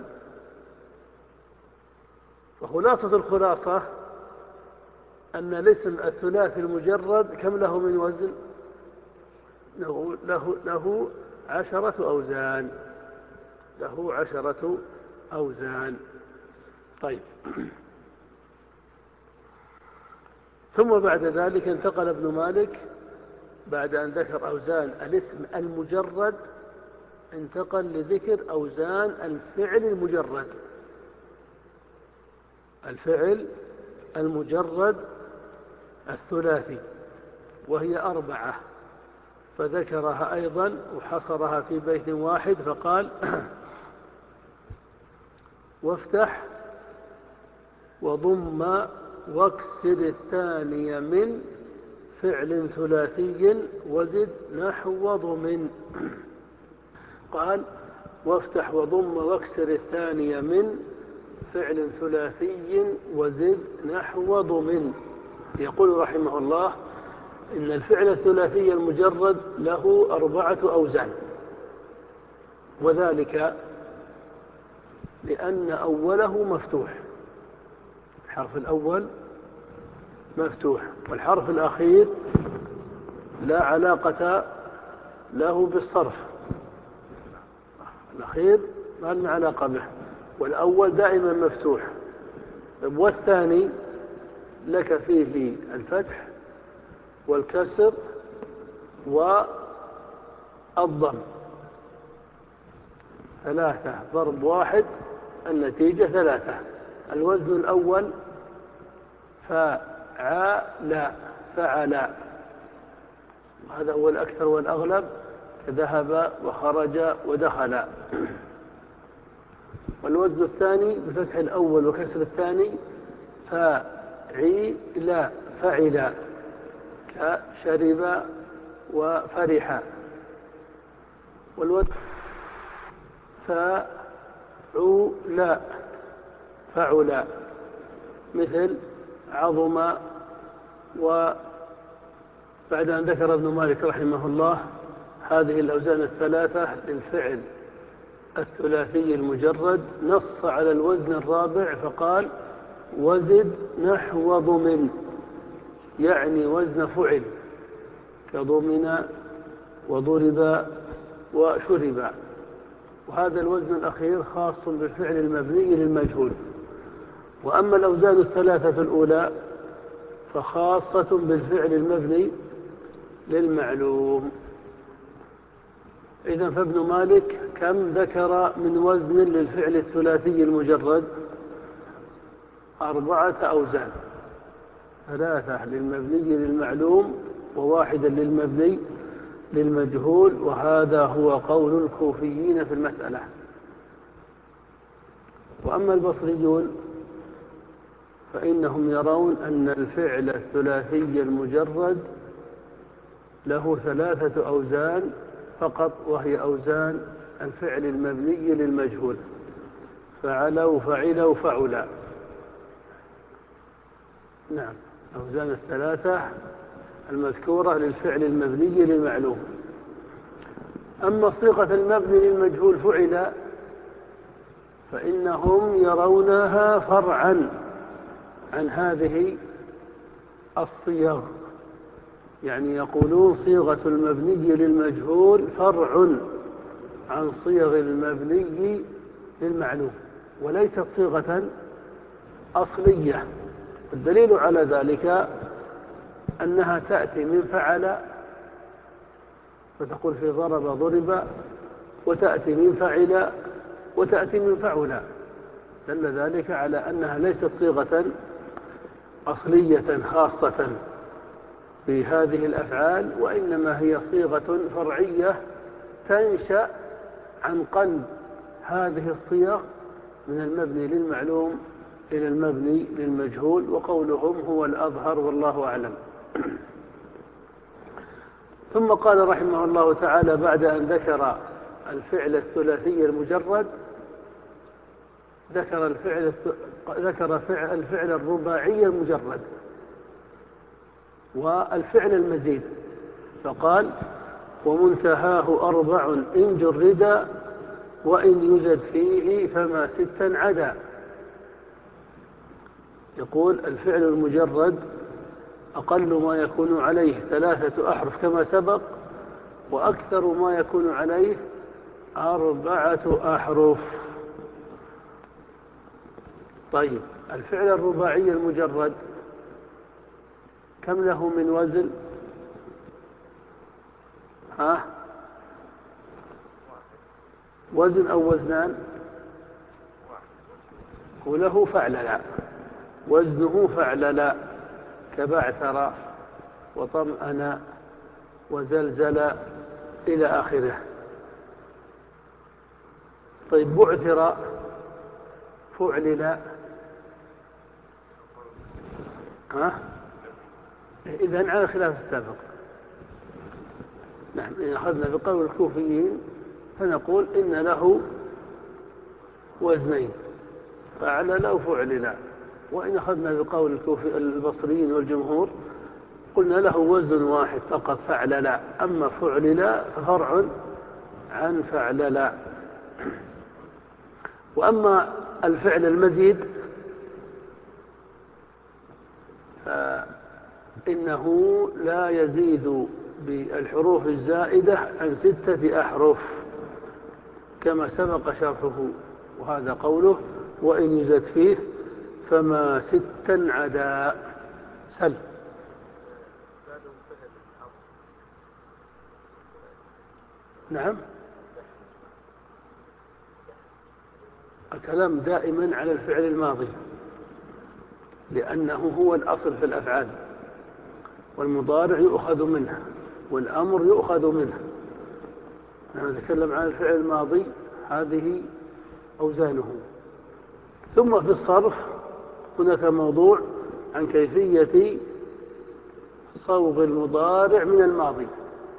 وخلاصة الخلاصة أن الاسم الثلاثي المجرد كم له من وزن؟ له, له, له عشرة أوزان له عشرة أوزان. طيب، ثم بعد ذلك انتقل ابن مالك بعد أن ذكر أوزان الاسم المجرد، انتقل لذكر أوزان الفعل المجرد الفعل المجرد الثلاثي، وهي أربعة، فذكرها أيضا وحصرها في بيت واحد فقال: وافتح وضم واكسر الثاني من فعل ثلاثي وزد نحو ضمن. قال: وافتح وضم واكسر الثاني من فعل ثلاثي وزد نحو ضمن. يقول رحمه الله إن الفعل الثلاثي المجرد له أربعة أوزان، وذلك لأن أوله مفتوح، الحرف الأول مفتوح، والحرف الأخير لا علاقة له بالصرف، الأخير ما لنا علاقة به، والأول دائما مفتوح، والثاني لك فيه الفتح والكسر والضم، ثلاثة ضرب واحد النتيجة ثلاثة. الوزن الأول فعل فعل، هذا هو الأكثر والأغلب، ذهب وخرج ودخل. والوزن الثاني بفتح الأول وكسر الثاني فعل فعل، كشرب وفرح. والوزن فعل فعل، مثل عظم. وبعد أن ذكر ابن مالك رحمه الله هذه الأوزان الثلاثة للفعل الثلاثي المجرد، نص على الوزن الرابع فقال: وزد نحو ضمن، يعني وزن فعل، كضمن وضرب وشرب. وهذا الوزن الأخير خاص بالفعل المبني للمجهول. وأما الأوزان الثلاثة الأولى فخاصة بالفعل المبني للمعلوم. إذن فابن مالك كم ذكر من وزن للفعل الثلاثي المجرد؟ أربعة أوزان، ثلاثة للمبني للمعلوم وواحدا للمبني للمجهول، وهذا هو قول الكوفيين في المسألة. وأما البصريون فإنهم يرون أن الفعل الثلاثي المجرد له ثلاثة أوزان فقط، وهي أوزان الفعل المبني للمجهول، فعلوا فعلوا فعلا. نعم، أوزان الثلاثة المذكورة للفعل المبني للمعلوم. أما صيغة المبني للمجهول فعل فإنهم يرونها فرعا عن هذه الصيغ، يعني يقولون صيغة المبني للمجهول فرع عن صيغ المبني للمعلوم، وليست صيغة أصلية. الدليل على ذلك أنها تأتي من فعل فتقول في ضرب ضرب، وتأتي من فعل وتأتي من فعل، دل ذلك على أنها ليست صيغة أصلية خاصة في هذه الأفعال، وإنما هي صيغة فرعية تنشأ عن قلب هذه الصيغ من المبني للمعلوم إلى المبني للمجهول، وقولهم هو الأظهر والله أعلم. ثم قال رحمه الله تعالى بعد أن ذكر الفعل الثلاثي المجرد ذكر الفعل ذكر فعل الفعل الرباعي المجرد والفعل المزيد، فقال: ومنتهاه أربع إن جرد وإن يزد فيه فما ستا عدا. يقول الفعل المجرد أقل ما يكون عليه ثلاثة أحرف كما سبق، وأكثر ما يكون عليه أربعة أحرف. طيب الفعل الرباعي المجرد كم له من وزن؟ ها؟ وزن أو وزنان؟ وله فعللا، وزنه فعللا كبعثر وطمأن وزلزل إلى آخره. طيب بعثر فعلل، ها؟ إذن على خلاف السابق. نحن إن أخذنا بقول الكوفيين فنقول إن له وزنين، فعلل وفعلل. وإن أخذنا بقول الكوفي البصريين والجمهور قلنا له وزن واحد فقط فعلل، أما فعلل ففرع عن فعلل. وأما الفعل المزيد فإنه لا يزيد بالحروف الزائدة عن ستة أحرف كما سبق شرحه، وهذا قوله وإن يزد فيه فما ستا عدا. سل. نعم، الكلام دائما على الفعل الماضي لأنه هو الأصل في الأفعال، والمضارع يؤخذ منه والأمر يؤخذ منه. نحن نتكلم عن الفعل الماضي، هذه أوزانه. ثم في الصرف هناك موضوع عن كيفية صوغ المضارع من الماضي،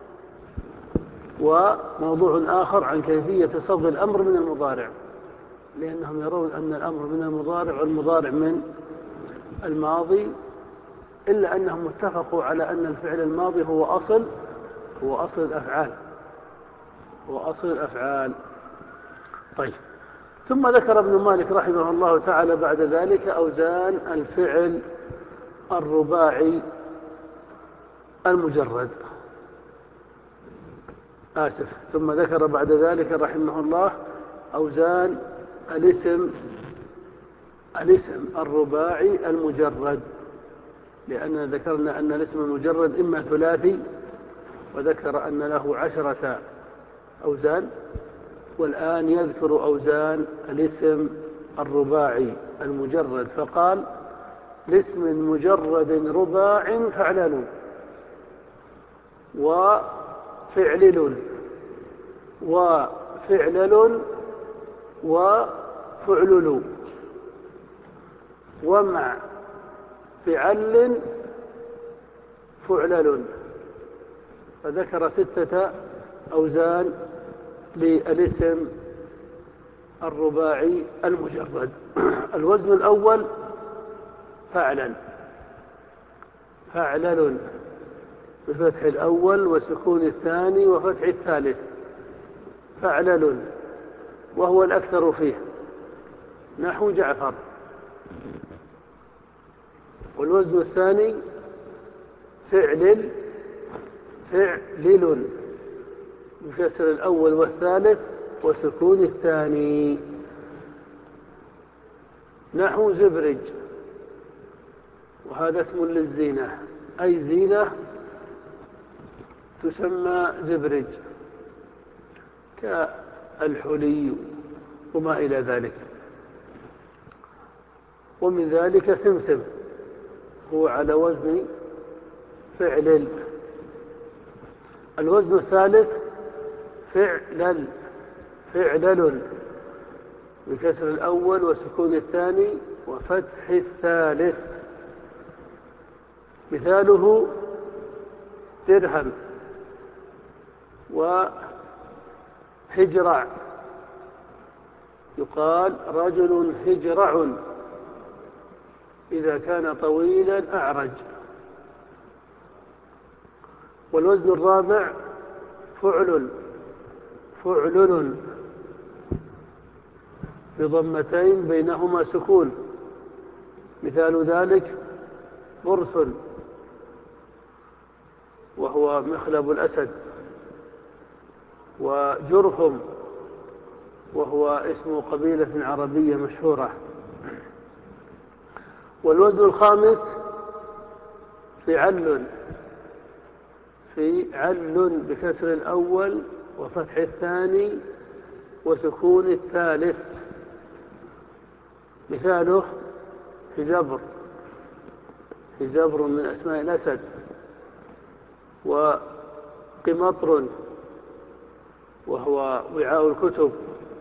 وموضوع آخر عن كيفية صوغ الأمر من المضارع، لأنهم يرون أن الأمر من المضارع والمضارع من الماضي، إلا أنهم اتفقوا على أن الفعل الماضي هو أصل هو أصل الأفعال هو أصل الأفعال. طيب، ثم ذكر ابن مالك رحمه الله تعالى بعد ذلك أوزان الفعل الرباعي المجرد. آسف ثم ذكر بعد ذلك رحمه الله أوزان الاسم الاسم الرباعي المجرد، لأننا ذكرنا أن الاسم المجرد إما ثلاثي، وذكر أن له عشرة أوزان، والآن يذكر أوزان الاسم الرباعي المجرد، فقال لاسم مجرد رباع فعلل وفعلل وفعلل وفعلل ومع فعل فعلل، فذكر ستة أوزان للاسم الرباعي المجرد. الوزن الأول فعلل فعلل بفتح الأول وسكون الثاني وفتح الثالث، فعلل، وهو الأكثر فيه نحو جعفر. والوزن الثاني فعلل فعلل بكسر الأول والثالث وسكون الثاني نحو زبرج، وهذا اسم للزينة، أي زينة تسمى زبرج كالحلي وما إلى ذلك. ومن ذلك سمسم هو على وزن فعلل. الوزن الثالث فعلل فعلل بكسر الأول وسكون الثاني وفتح الثالث، مثاله درهم وهجرع، يقال رجل هجرع إذا كان طويلا أعرج. والوزن الرابع فعل فعلل بضمتين بينهما سكون. مثال ذلك برث وهو مخلب الأسد، وجرثم وهو اسم قبيلة عربية مشهورة. والوزن الخامس فعل فعل بكسر الأول وفتح الثاني وسكون الثالث. مثاله حجبر، حجبر من أسماء الأسد. وقمطر وهو وعاء الكتب.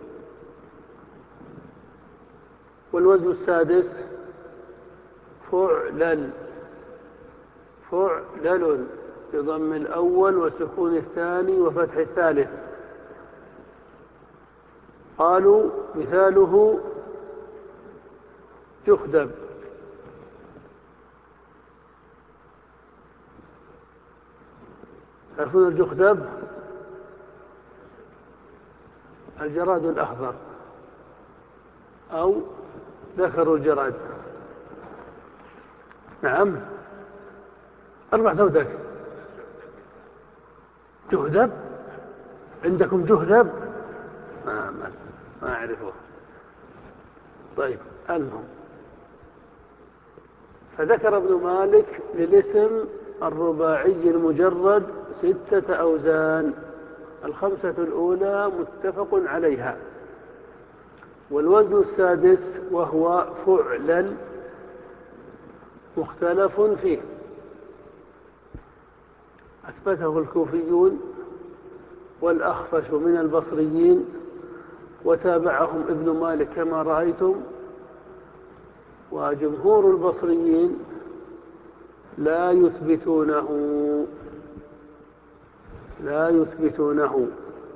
والوزن السادس فعلل فعلل بضم الأول وسكون الثاني وفتح الثالث. قالوا مثاله جخدب. تعرفون الجخدب؟ الجراد الأخضر أو ذكر الجراد. نعم، ارفع صوتك. جهدب؟ عندكم جهدب؟ ما, ما, ما أعرفه. طيب، المهم، فذكر ابن مالك للاسم الرباعي المجرد ستة أوزان، الخمسة الأولى متفق عليها. والوزن السادس وهو فعلل مختلف فيه، أثبته الكوفيون والأخفش من البصريين، وتابعهم ابن مالك كما رأيتم. وجمهور البصريين لا يثبتونه لا يثبتونه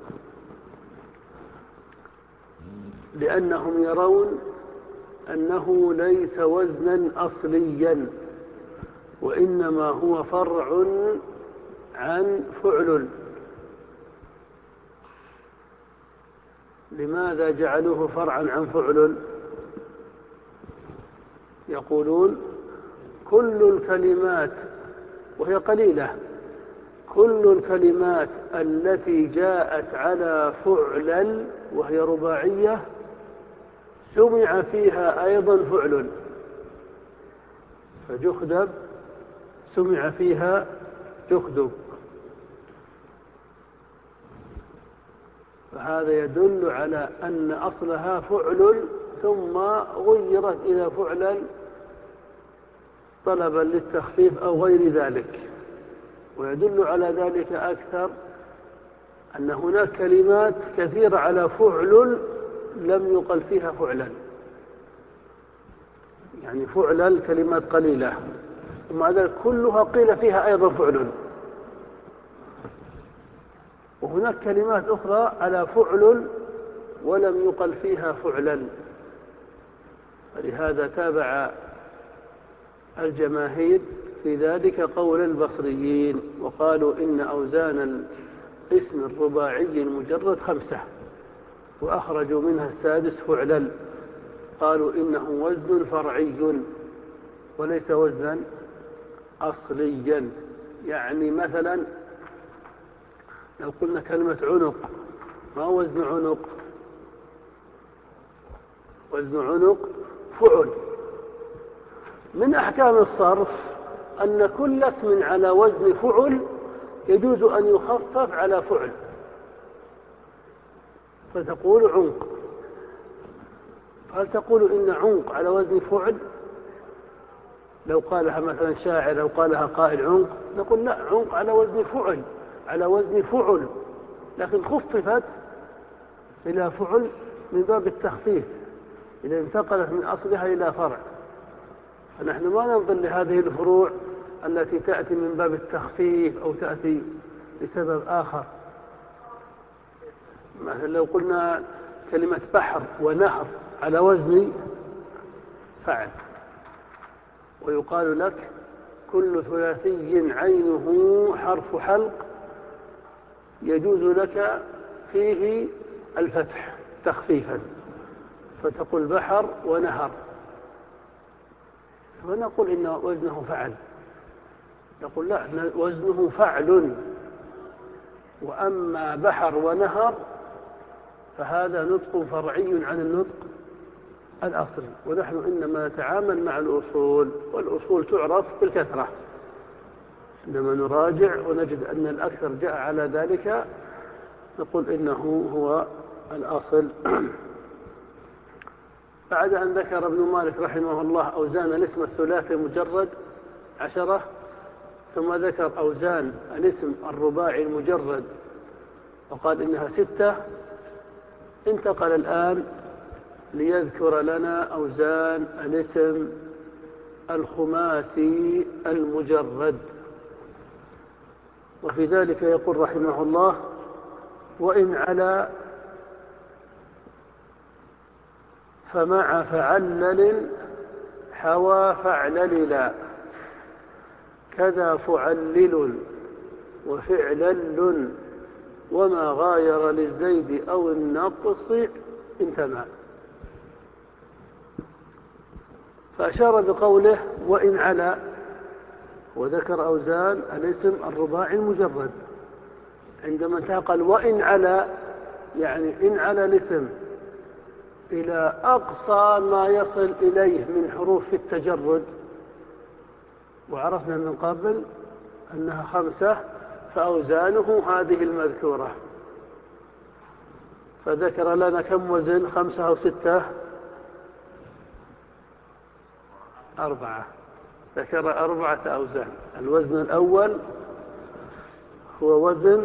لأنهم يرون أنه ليس وزنا أصليا، وإنما هو فرع عن فعل. لماذا جعلوه فرعا عن فعل؟ يقولون كل الكلمات، وهي قليلة، كل الكلمات التي جاءت على فعلل وهي رباعية سمع فيها أيضا فعل. فجخدب سمع فيها جخدب، فهذا يدل على أن أصلها فعل ثم غيرت إلى فعلل طلبا للتخفيف أو غير ذلك. ويدل على ذلك أكثر أن هناك كلمات كثيرة على فعل لم يقل فيها فعلا، يعني فعلل كلمات قليلة ومع ذلك كلها قيل فيها أيضا فعل. وهناك كلمات أخرى على فعل ولم يقل فيها فعلا. فلهذا تابع الجماهير في ذلك قول البصريين، وقالوا إن أوزان الاسم الرباعي المجرد خمسة، وأخرجوا منها السادس فعلل، قالوا إنه وزن فرعي وليس وزنا أصليا. يعني مثلا لو قلنا كلمة عنق، ما وزن عنق؟ وزن عنق فعل. من أحكام الصرف أن كل اسم على وزن فعل يجوز أن يخفف على فعل، فتقول عنق. هل تقول إن عنق على وزن فعل؟ لو قالها مثلا شاعر أو قالها قائل عنق نقول لا، عنق على وزن فعل، على وزن فعل، لكن خففت إلى فعل من باب التخفيف إذا انتقلت من أصلها إلى فرع. فنحن ما ننظر لهذه الفروع التي تأتي من باب التخفيف أو تأتي لسبب آخر. مثلا لو قلنا كلمة بحر ونهر على وزن فعل، ويقال لك كل ثلاثي عينه حرف حلق يجوز لك فيه الفتح تخفيفا، فتقول بحر ونهر، ونقول إن وزنه فعل، نقول لا، وزنه فعل. وأما بحر ونهر فهذا نطق فرعي عن النطق الأصلي، ونحن إنما نتعامل مع الأصول، والأصول تعرف بالكثرة. عندما نراجع ونجد أن الأكثر جاء على ذلك نقول إنه هو الأصل. بعد أن ذكر ابن مالك رحمه الله أوزان الاسم الثلاثي المجرد عشرة، ثم ذكر أوزان الاسم الرباعي المجرد وقال إنها ستة، انتقل الآن ليذكر لنا أوزان الاسم الخماسي المجرد. وفي ذلك يقول رحمه الله: وإن علا فمع فعلل حوى فعلللا، كذا فعلل وفعلل، وما غاير للزيد أو النقص انتمى. فأشار بقوله وإن علا، وذكر أوزان الاسم الرباعي المجرد. عندما انتهى قال وإن علا، يعني إن علا الاسم إلى أقصى ما يصل إليه من حروف التجرد، وعرفنا من قبل أنها خمسة، فأوزانه هذه المذكورة. فذكر لنا كم وزن؟ خمسة أو ستة؟ أربعة. ذكر أربعة أوزان. الوزن الأول هو وزن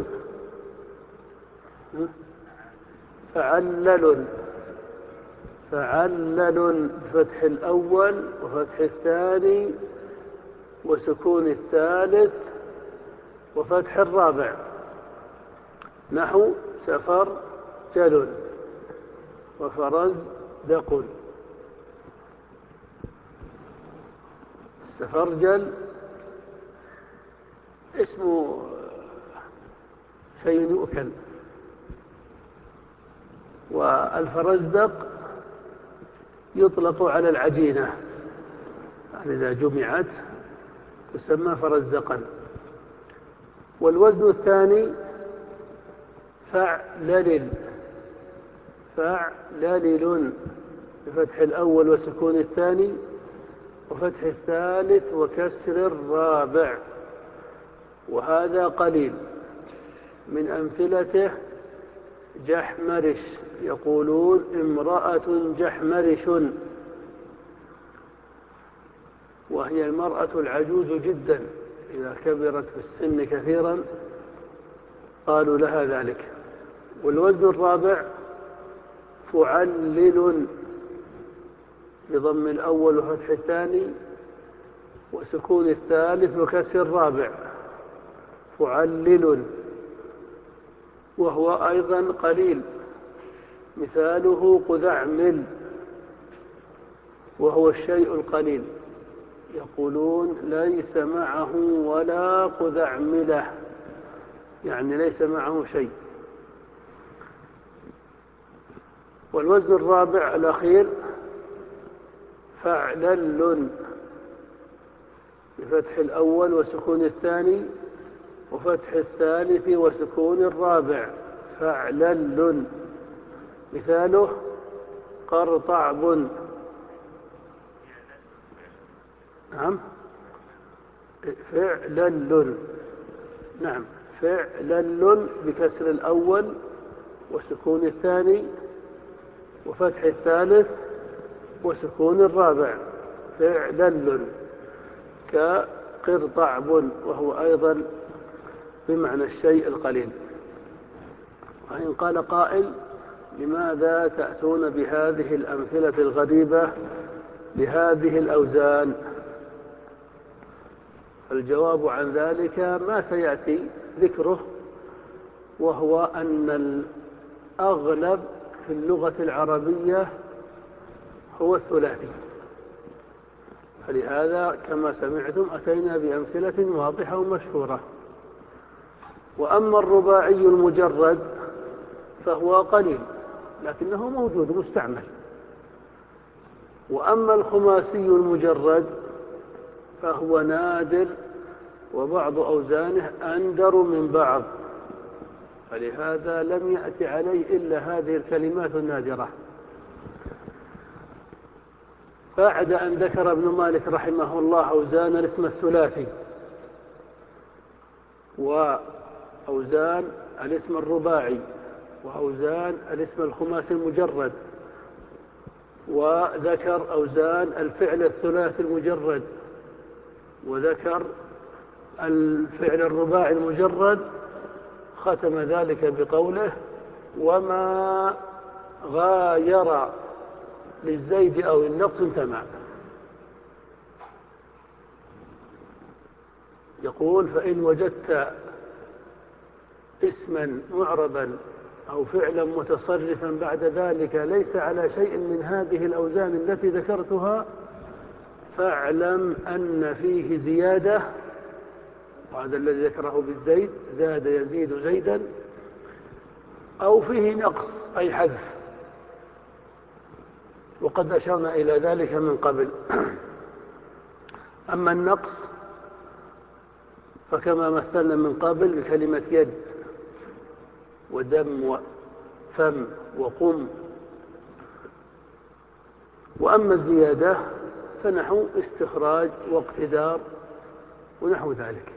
فعلل، فعلل بفتح الأول وفتح الثاني وسكون الثالث وفتح الرابع، نحو سفر جل وفرز دق. السفرجل اسمه شيء يؤكل، والفرزدق يطلق على العجينة، يعني إذا جمعت تسمى فرزدقا. والوزن الثاني فعللل، فعللل بفتح الأول وسكون الثاني وفتح الثالث وكسر الرابع، وهذا قليل. من أمثلته جحمرش، يقولون امرأة جحمرش، وهي المرأة العجوز جدا إذا كبرت في السن كثيرا قالوا لها ذلك. والوزن الرابع فعلل بضم الأول وفتح الثاني وسكون الثالث وكسر الرابع، فعلل، وهو أيضا قليل. مثاله قذعمل، وهو الشيء القليل، يقولون ليس معه ولا قذعمله، يعني ليس معه شيء. والوزن الرابع الأخير فعلل بفتح الأول وسكون الثاني وفتح الثالث وسكون الرابع، فعلل. مثاله قرطعب، نعم فعلل، نعم فعلل بكسر الأول وسكون الثاني وفتح الثالث وسكون الرابع، فعلل، كقرطعب، وهو أيضا بمعنى الشيء القليل. وإن قال قائل لماذا تأتون بهذه الأمثلة الغريبة لهذه الأوزان؟ الجواب عن ذلك ما سيأتي ذكره، وهو أن الأغلب في اللغة العربية هو الثلاثي، فلهذا كما سمعتم أتينا بأمثلة واضحة ومشهورة. وأما الرباعي المجرد فهو قليل لكنه موجود مستعمل. وأما الخماسي المجرد فهو نادر وبعض أوزانه أندر من بعض، فلهذا لم يأتي عليه إلا هذه الكلمات النادرة. بعد أن ذكر ابن مالك رحمه الله أوزان الاسم الثلاثي وأوزان الاسم الرباعي وأوزان الاسم الخماسي المجرد، وذكر أوزان الفعل الثلاثي المجرد، وذكر الفعل الرباعي المجرد، ختم ذلك بقوله: وما غاير للزيد أو النقص انتمع. يقول: فإن وجدت اسما معربا أو فعلا متصرفا بعد ذلك ليس على شيء من هذه الأوزان التي ذكرتها فاعلم أن فيه زيادة، وهذا الذي ذكره بالزيد، زاد يزيد زيدا، أو فيه نقص أي حذف، وقد أشرنا إلى ذلك من قبل. أما النقص فكما مثلنا من قبل بكلمة يد ودم وفم وقم. وأما الزيادة فنحو استخراج واقتدار ونحو ذلك.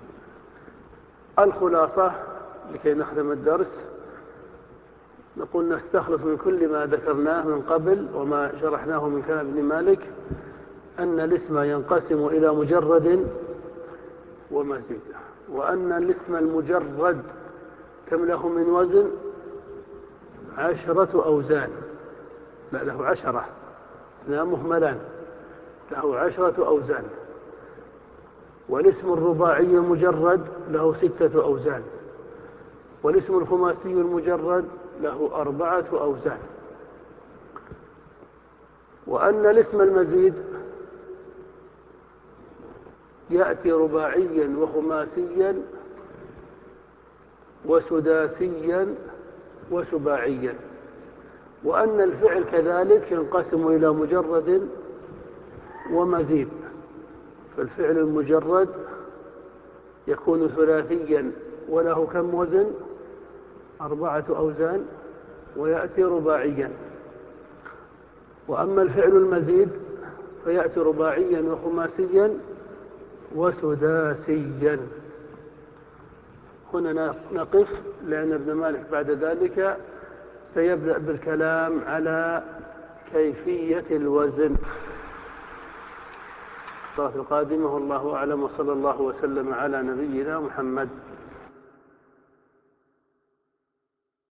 الخلاصة لكي نختم الدرس نقول: نستخلص من كل ما ذكرناه من قبل وما شرحناه من كلام ابن مالك أن الاسم ينقسم إلى مجرد ومزيد، وأن الاسم المجرد كم له من وزن؟ عشرة أوزان، لا له عشرة، لا مهملان، له عشرة أوزان. والاسم الرباعي المجرد له ستة أوزان، والاسم الخماسي المجرد له أربعة أوزان. وأن الاسم المزيد يأتي رباعيا وخماسيا وسداسيا وسباعيا. وأن الفعل كذلك ينقسم إلى مجرد ومزيد، فالفعل المجرد يكون ثلاثيا وله كم وزن؟ أربعة أوزان، ويأتي رباعيا. وأما الفعل المزيد فيأتي رباعيا وخماسيا وسداسيا. هنا نقف لأن ابن مالك بعد ذلك سيبدأ بالكلام على كيفية الوزن. الصلاة القادمة والله أعلم، وصلى الله وسلم على نبينا محمد.